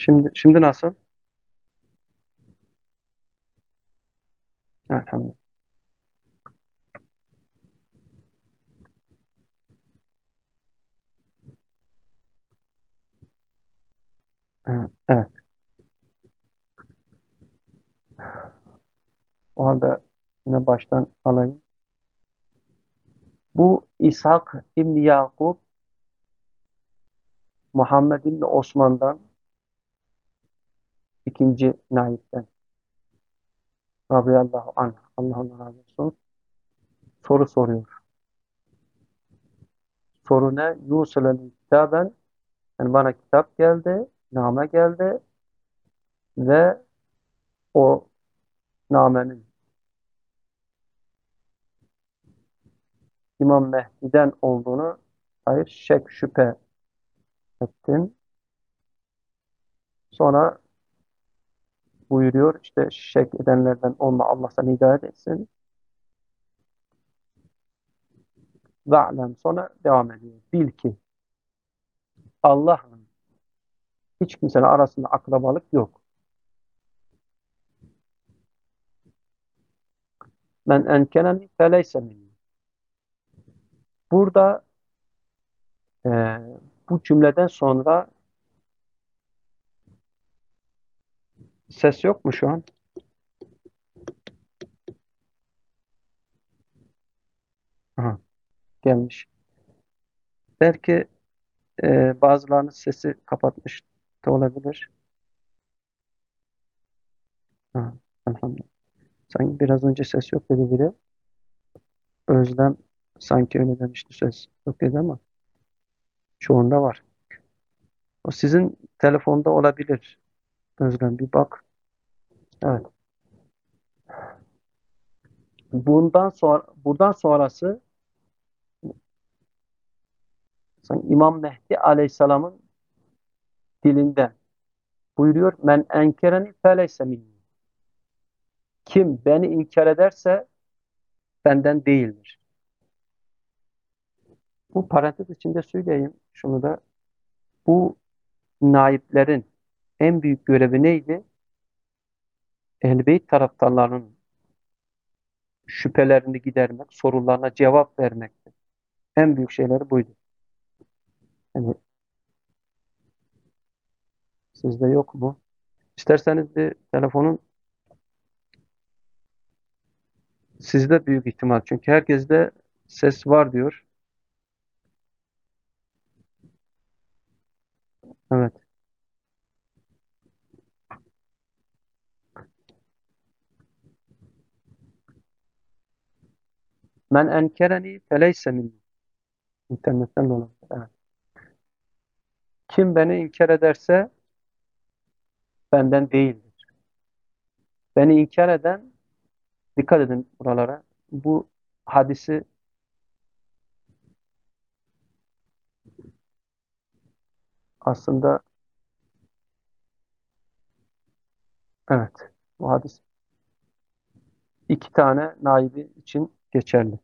Şimdi şimdi nasıl? Elhamdülillah. Evet. Evet. O halde yine baştan alayım. Bu İshak İbni Yakup Muhammed İbni Osman'dan ikinci naipten radıyallahu anh. Allah ona razı olsun. Soru soruyor. Soru ne? Yusilel kitaben, yani bana kitap geldi, name geldi ve o namenin İmam Mehdi'den olduğunu hayır şek şüphe ettim. Sonra buyuruyor işte şek edenlerden olma, Allah sana hidayet etsin. Ve'lem, sonra devam ediyor. Bil ki Allah'ın hiç kimsenin arasında akrabalık yok. Men enkeneni feleyse minni. Burada e, bu cümleden sonra ses yok mu şu an? Aha, gelmiş. Belki e, bazılarının sesi kapatmış da olabilir. Ha, elhamdülillah. Sanki biraz önce ses yok dedi biri. Özlem sanki öyle demişti, ses yok dedi ama çoğunda var. O sizin telefonda olabilir. Özlem bir bak. Evet. Bundan sonra buradan sonrası sanki İmam Mehdi Aleyhisselam'ın dilinden buyuruyor. Men enkereni feleyse minni. Kim beni inkar ederse benden değildir. Bu parantez içinde söyleyeyim şunu da. Bu naiplerin en büyük görevi neydi? Ehl-i Beyt taraftarlarının şüphelerini gidermek, sorularına cevap vermekti. En büyük şeyleri buydu. Yani sizde yok mu? İsterseniz bir telefonun sizde büyük ihtimal. Çünkü herkeste ses var diyor. Evet. Men enkereni feleyse minni. İnternetten de olabilir. Evet. Kim beni inkar ederse benden değildir. Beni inkar eden, dikkat edin buralara. Bu hadisi aslında evet. Bu hadis iki tane naibi için geçerli.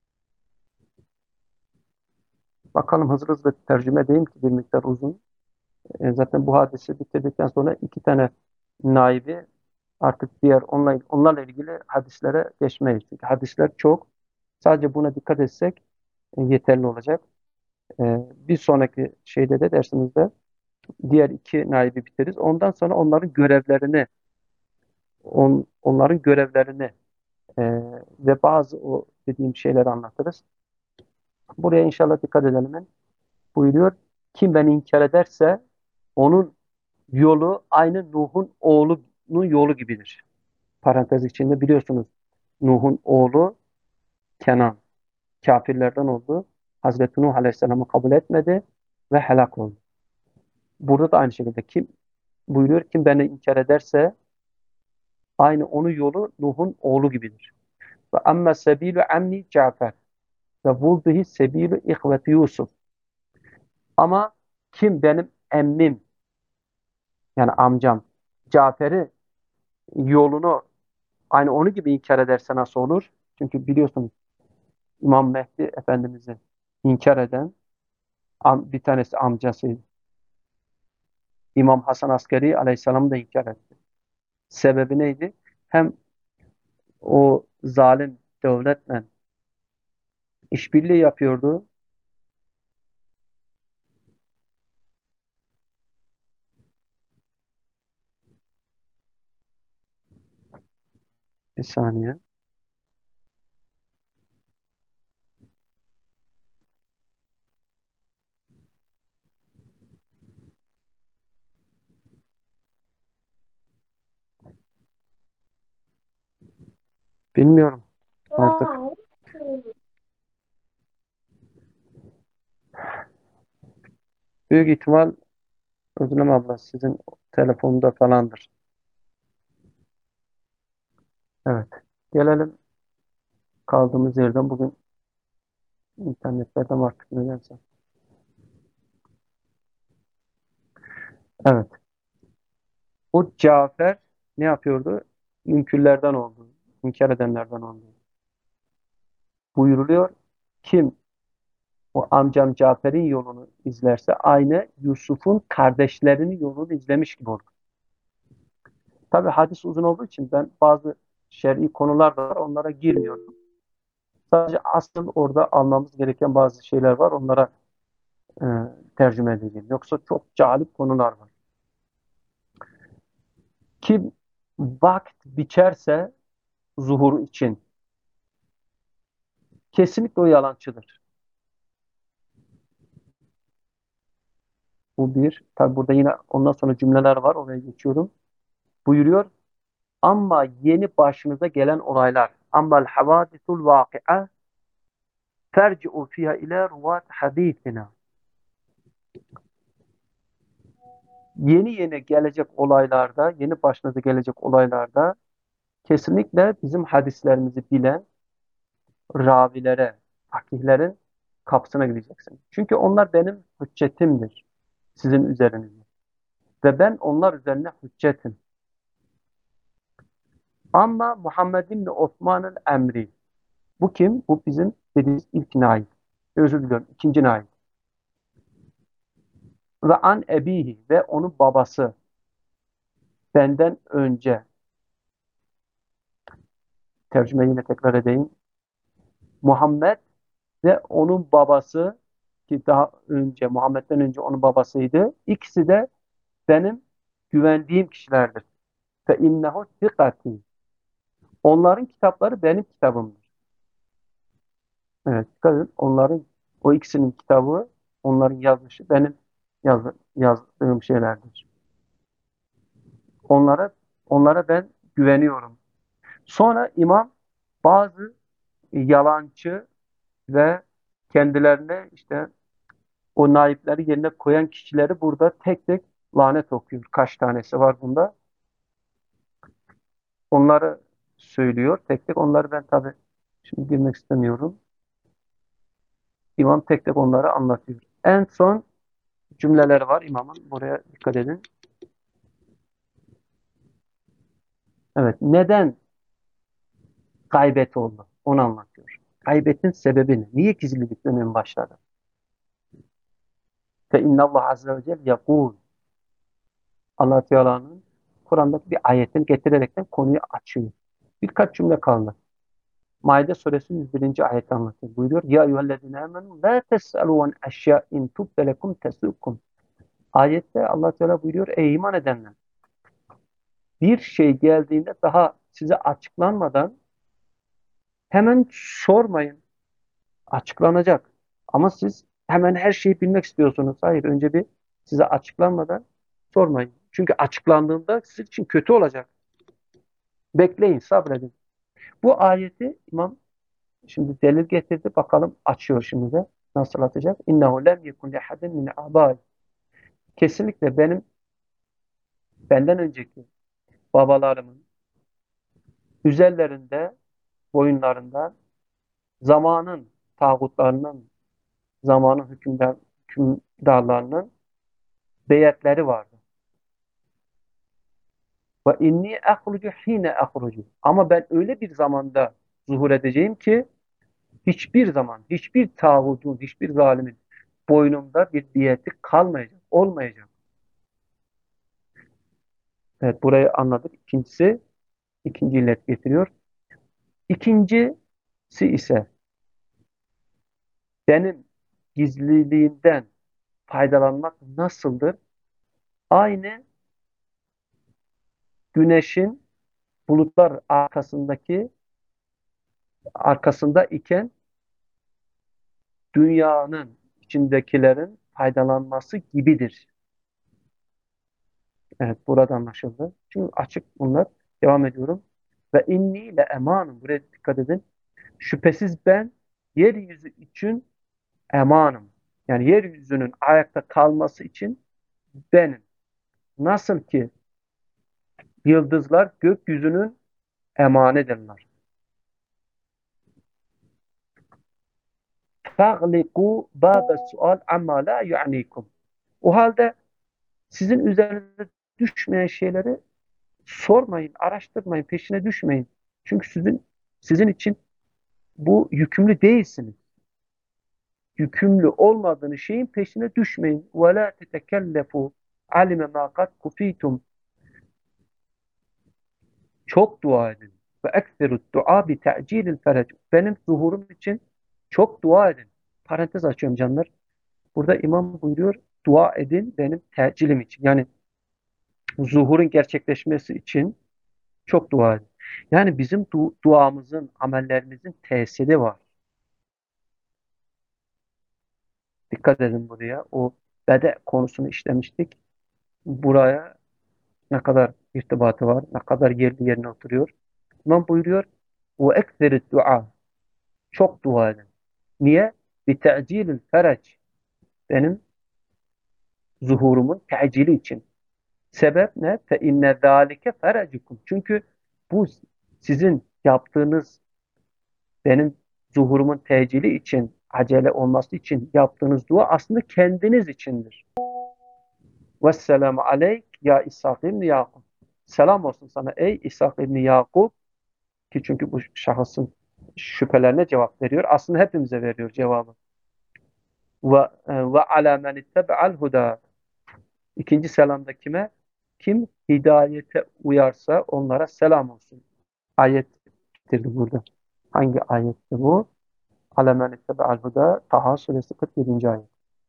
Bakalım hızlı hızlı tercüme edeyim ki bir miktar uzun. E, zaten bu hadisi bitirdikten sonra iki tane naibi artık diğer onunla, onlarla ilgili hadislere geçmeyiz. Çünkü hadisler çok. Sadece buna dikkat etsek e, yeterli olacak. E, bir sonraki şeyde de dersimizde diğer iki naibi bitiririz. Ondan sonra onların görevlerini on, onların görevlerini e, ve bazı o dediğim şeyleri anlatırız. Buraya inşallah dikkat edelim. Buyuruyor. Kim beni inkar ederse onun yolu aynı Nuh'un oğlunun yolu gibidir. Parantez içinde biliyorsunuz Nuh'un oğlu Kenan kafirlerden oldu. Hazreti Nuh Aleyhisselam'ı kabul etmedi ve helak oldu. Burada da aynı şekilde kim buyuruyor kim beni inkar ederse aynı onun yolu Nuh'un oğlu gibidir. Ve amma sebilu ammi Cafer ve bulbihi sebilu ihveti Yusuf. Ama kim benim emmim yani amcam Cafer'i yolunu aynı onu gibi inkar ederse nasıl olur? Çünkü biliyorsun İmam Mehdi Efendimiz'i inkar eden am- bir tanesi amcasıydı. İmam Hasan Askeri Aleyhisselam da inkar etti. Sebebi neydi? Hem o zalim devletle işbirliği yapıyordu. Bir saniye. Bilmiyorum artık. Büyük ihtimal Özlem abla sizin telefonda falandır. Evet. Gelelim kaldığımız yerden bugün internetlerden artık nedense. Evet. O Cafer ne yapıyordu? Münkirlerden oldu. İnkar edenlerden oldu. Buyuruluyor. Kim o amcam Cafer'in yolunu izlerse aynı Yusuf'un kardeşlerinin yolunu izlemiş gibi olur. Tabi hadis uzun olduğu için ben bazı şer'i konular da var. Onlara girmiyorum. Sadece asıl orada almamız gereken bazı şeyler var. Onlara e, tercüme edeceğim. Yoksa çok cahil konular var. Kim vakt biçerse zuhur için kesinlikle o yalancıdır. Bu bir. Tabi burada yine ondan sonra cümleler var. Oraya geçiyorum. Buyuruyor. Ama yeni başınıza gelen olaylar. Ammal havadisul vaki'a terci'u fiha ila ruvat hadithina. Yeni yeni gelecek olaylarda, yeni başınıza gelecek olaylarda kesinlikle bizim hadislerimizi bilen ravilere, fakihlerin kapısına gideceksin. Çünkü onlar benim hüccetimdir sizin üzerinizde. Ve ben onlar üzerine hüccetim. Ama Muhammed İbni Osman'ın emri. Bu kim? Bu bizim dediğimiz ilk nail. Özür diliyorum. İkinci nail. Ve an ebihi ve onun babası benden önce. Tercümeyi yine tekrar edeyim. Muhammed ve onun babası ki daha önce Muhammed'den önce onun babasıydı. İkisi de benim güvendiğim kişilerdir. Fe innehu sikati. Onların kitapları benim kitabımdır. Evet, dikkat edin. Onların o ikisinin kitabı, onların yazmışı benim yaz, yazdığım şeylerdir. Onlara onlara ben güveniyorum. Sonra imam bazı yalancı ve kendilerine işte o naipleri yerine koyan kişileri burada tek tek lanet okuyor. Kaç tanesi var bunda? Onları söylüyor tek tek. Onları ben tabii şimdi girmek istemiyorum. İmam tek tek onları anlatıyor. En son cümleleri var imamın. Buraya dikkat edin. Evet. Neden gaybet oldu? Onu anlatıyor. Gaybetin sebebini. Niye gizlilik dönemi başladı? Fe innallah azze ve celle yakul. Allah Teala'nın Kur'an'daki bir ayetini getirerekten konuyu açıyor. Birkaç cümle kaldı. Maide suresi yüz birinci ayet anlatıyor. Buyuruyor. Ya eyyühellezine amenu la tes'elu an eşya'in tubde lekum tesukum. Ayette Allah Teala buyuruyor. Ey iman edenler. Bir şey geldiğinde daha size açıklanmadan hemen sormayın. Açıklanacak. Ama siz hemen her şeyi bilmek istiyorsunuz. Hayır, önce bir size açıklanmadan sormayın. Çünkü açıklandığında sizin için kötü olacak. Bekleyin, sabredin. Bu ayeti İmam şimdi delil getirdi. Bakalım açıyor şimdi de. Nasıl atacak? İnnehu lem yekun lehadin min abai. Kesinlikle benim benden önceki babalarımın üzerlerinde, boyunlarında zamanın tağutlarının, zamanın hükümdar, hükümdarlarının beyetleri vardı. Ve inni ehrucu hine ehrucu. Ama ben öyle bir zamanda zuhur edeceğim ki hiçbir zaman, hiçbir tağutun, hiçbir zalimin boynumda bir diyeti kalmayacak, olmayacak. Evet, burayı anladık. İkincisi, ikinci illet getiriyor. İkincisi ise benim gizliliğimden faydalanmak nasıldır? Aynı güneşin bulutlar arkasındaki arkasında iken dünyanın içindekilerin faydalanması gibidir. Evet, burada anlaşıldı. Çünkü açık bunlar. Devam ediyorum. Ve inni le emanım. Buraya dikkat edin. Şüphesiz ben yeryüzü için emanım. Yani yeryüzünün ayakta kalması için benim. Nasıl ki yıldızlar gökyüzünün emanıdırlar. فَغْلِقُوا بَابَ السُّؤَالِ عَمَّا لَا يُعْنِيكُمْ. O halde sizin üzerinize düşmeyen şeyleri sormayın, araştırmayın, peşine düşmeyin. Çünkü sizin sizin için bu yükümlü değilsiniz. Yükümlü olmadığınız şeyin peşine düşmeyin. وَلَا تَتَكَلَّفُوا عَلِمَ مَا قَدْ كُفِيتُمْ. Çok dua edin. Ve ekseru dua bi te'cilil ferec. Benim zuhurum için çok dua edin. Parantez açıyorum canlar. Burada imam buyuruyor, dua edin benim tecilim için. Yani zuhurun gerçekleşmesi için çok dua edin. Yani bizim du duamızın, amellerimizin tesiri var. Dikkat edin buraya. O bede konusunu işlemiştik. Buraya ne kadar irtibatı var, ne kadar yerli yerine oturuyor. İmam buyuruyor, ve ekseri dua. Çok dua edin. Niye? Bir te'cilil fereç. Benim zuhurumun tecili için. Sebep ne? Fe inne zâlike ferecukum. Çünkü bu sizin yaptığınız benim zuhurumun tecili için, acele olması için yaptığınız dua aslında kendiniz içindir. Vesselamu aleyk ya İshak ibn Yakub. Selam olsun sana ey İshak ibn Yakub, ki çünkü bu şahısın şüphelerine cevap veriyor. Aslında hepimize veriyor cevabı. Ve ve ala men ittebe'al huda. İkinci selamda kime? Kim hidayete uyarsa onlara selam olsun. Ayet getirdi burada. Hangi ayetti bu? Ala men ittebe'al huda. Taha suresi kırk yedinci ayet.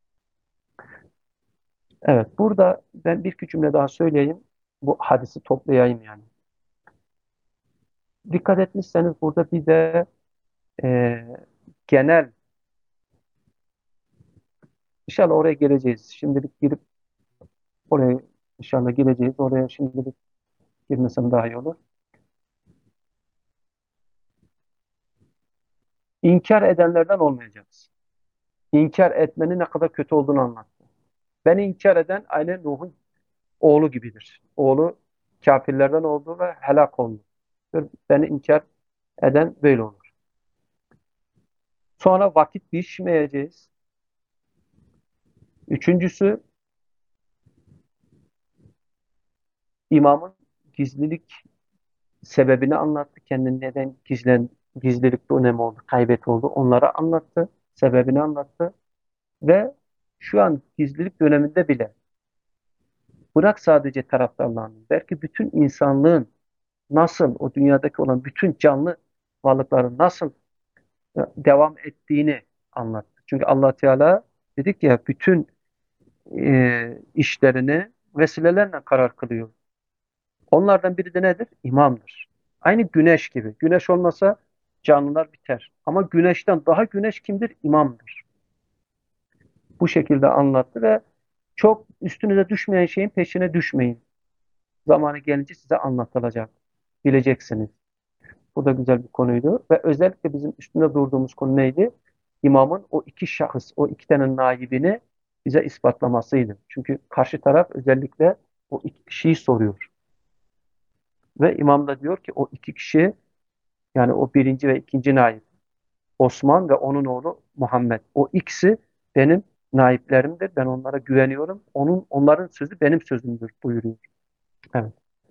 Evet, burada ben bir iki cümle daha söyleyeyim. Bu hadisi toplayayım yani. Dikkat etmişseniz burada bir de e, genel, inşallah oraya geleceğiz. Şimdilik girip oraya inşallah gireceğiz. Oraya şimdilik girmesem daha iyi olur. İnkar edenlerden olmayacağız. İnkar etmenin ne kadar kötü olduğunu anlattı. Beni inkar eden aynen Nuh'un oğlu gibidir. Oğlu kafirlerden oldu ve helak oldu. Beni inkar eden böyle olur. Sonra vakit biçmeyeceğiz. Üçüncüsü, imamın gizlilik sebebini anlattı. Kendini neden gizlen, gizlilikte önem oldu, kaybet oldu. Onlara anlattı. Sebebini anlattı. Ve şu an gizlilik döneminde bile bırak sadece taraftarlarını, belki bütün insanlığın nasıl, o dünyadaki olan bütün canlı varlıkların nasıl e, devam ettiğini anlattı. Çünkü Allah Teala dedik ya, bütün e, işlerini vesilelerle karar kılıyor. Onlardan biri de nedir? İmamdır. Aynı güneş gibi. Güneş olmasa canlılar biter. Ama güneşten daha güneş kimdir? İmamdır. Bu şekilde anlattı ve çok üstünüze düşmeyen şeyin peşine düşmeyin. Zamanı gelince size anlatılacak. Bileceksiniz. Bu da güzel bir konuydu. Ve özellikle bizim üstünde durduğumuz konu neydi? İmamın o iki şahıs, o iki tane naibini bize ispatlamasıydı. Çünkü karşı taraf özellikle o iki kişiyi soruyor. Ve imam da diyor ki o iki kişi, yani o birinci ve ikinci naib Osman ve onun oğlu Muhammed. O ikisi benim naiplerimdir. Ben onlara güveniyorum. Onun onların sözü benim sözümdür buyuruyor. Evet.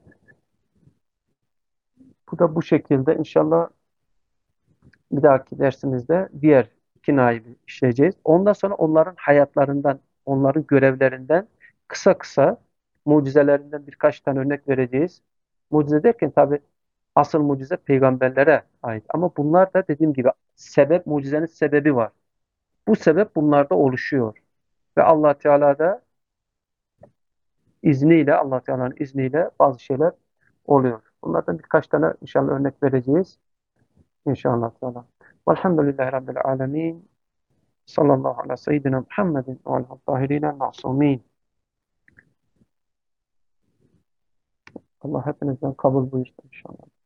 Bu da bu şekilde inşallah bir dahaki dersimizde diğer iki naibi işleyeceğiz. Ondan sonra onların hayatlarından, onların görevlerinden kısa kısa mucizelerinden birkaç tane örnek vereceğiz. Mucize derken tabi asıl mucize peygamberlere ait. Ama bunlar da dediğim gibi sebep, mucizenin sebebi var. Bu sebep bunlarda oluşuyor. Ve Allah Teala da izniyle, Allah Teala'nın izniyle bazı şeyler oluyor. Bunlardan birkaç tane inşallah örnek vereceğiz. İnşallah Teala. Velhamdülillahi Rabbil alemin. Sallallahu ala seyyidina Muhammedin ve aleyhi tahirine masumin. Allah hepinizden kabul buyursun inşallah.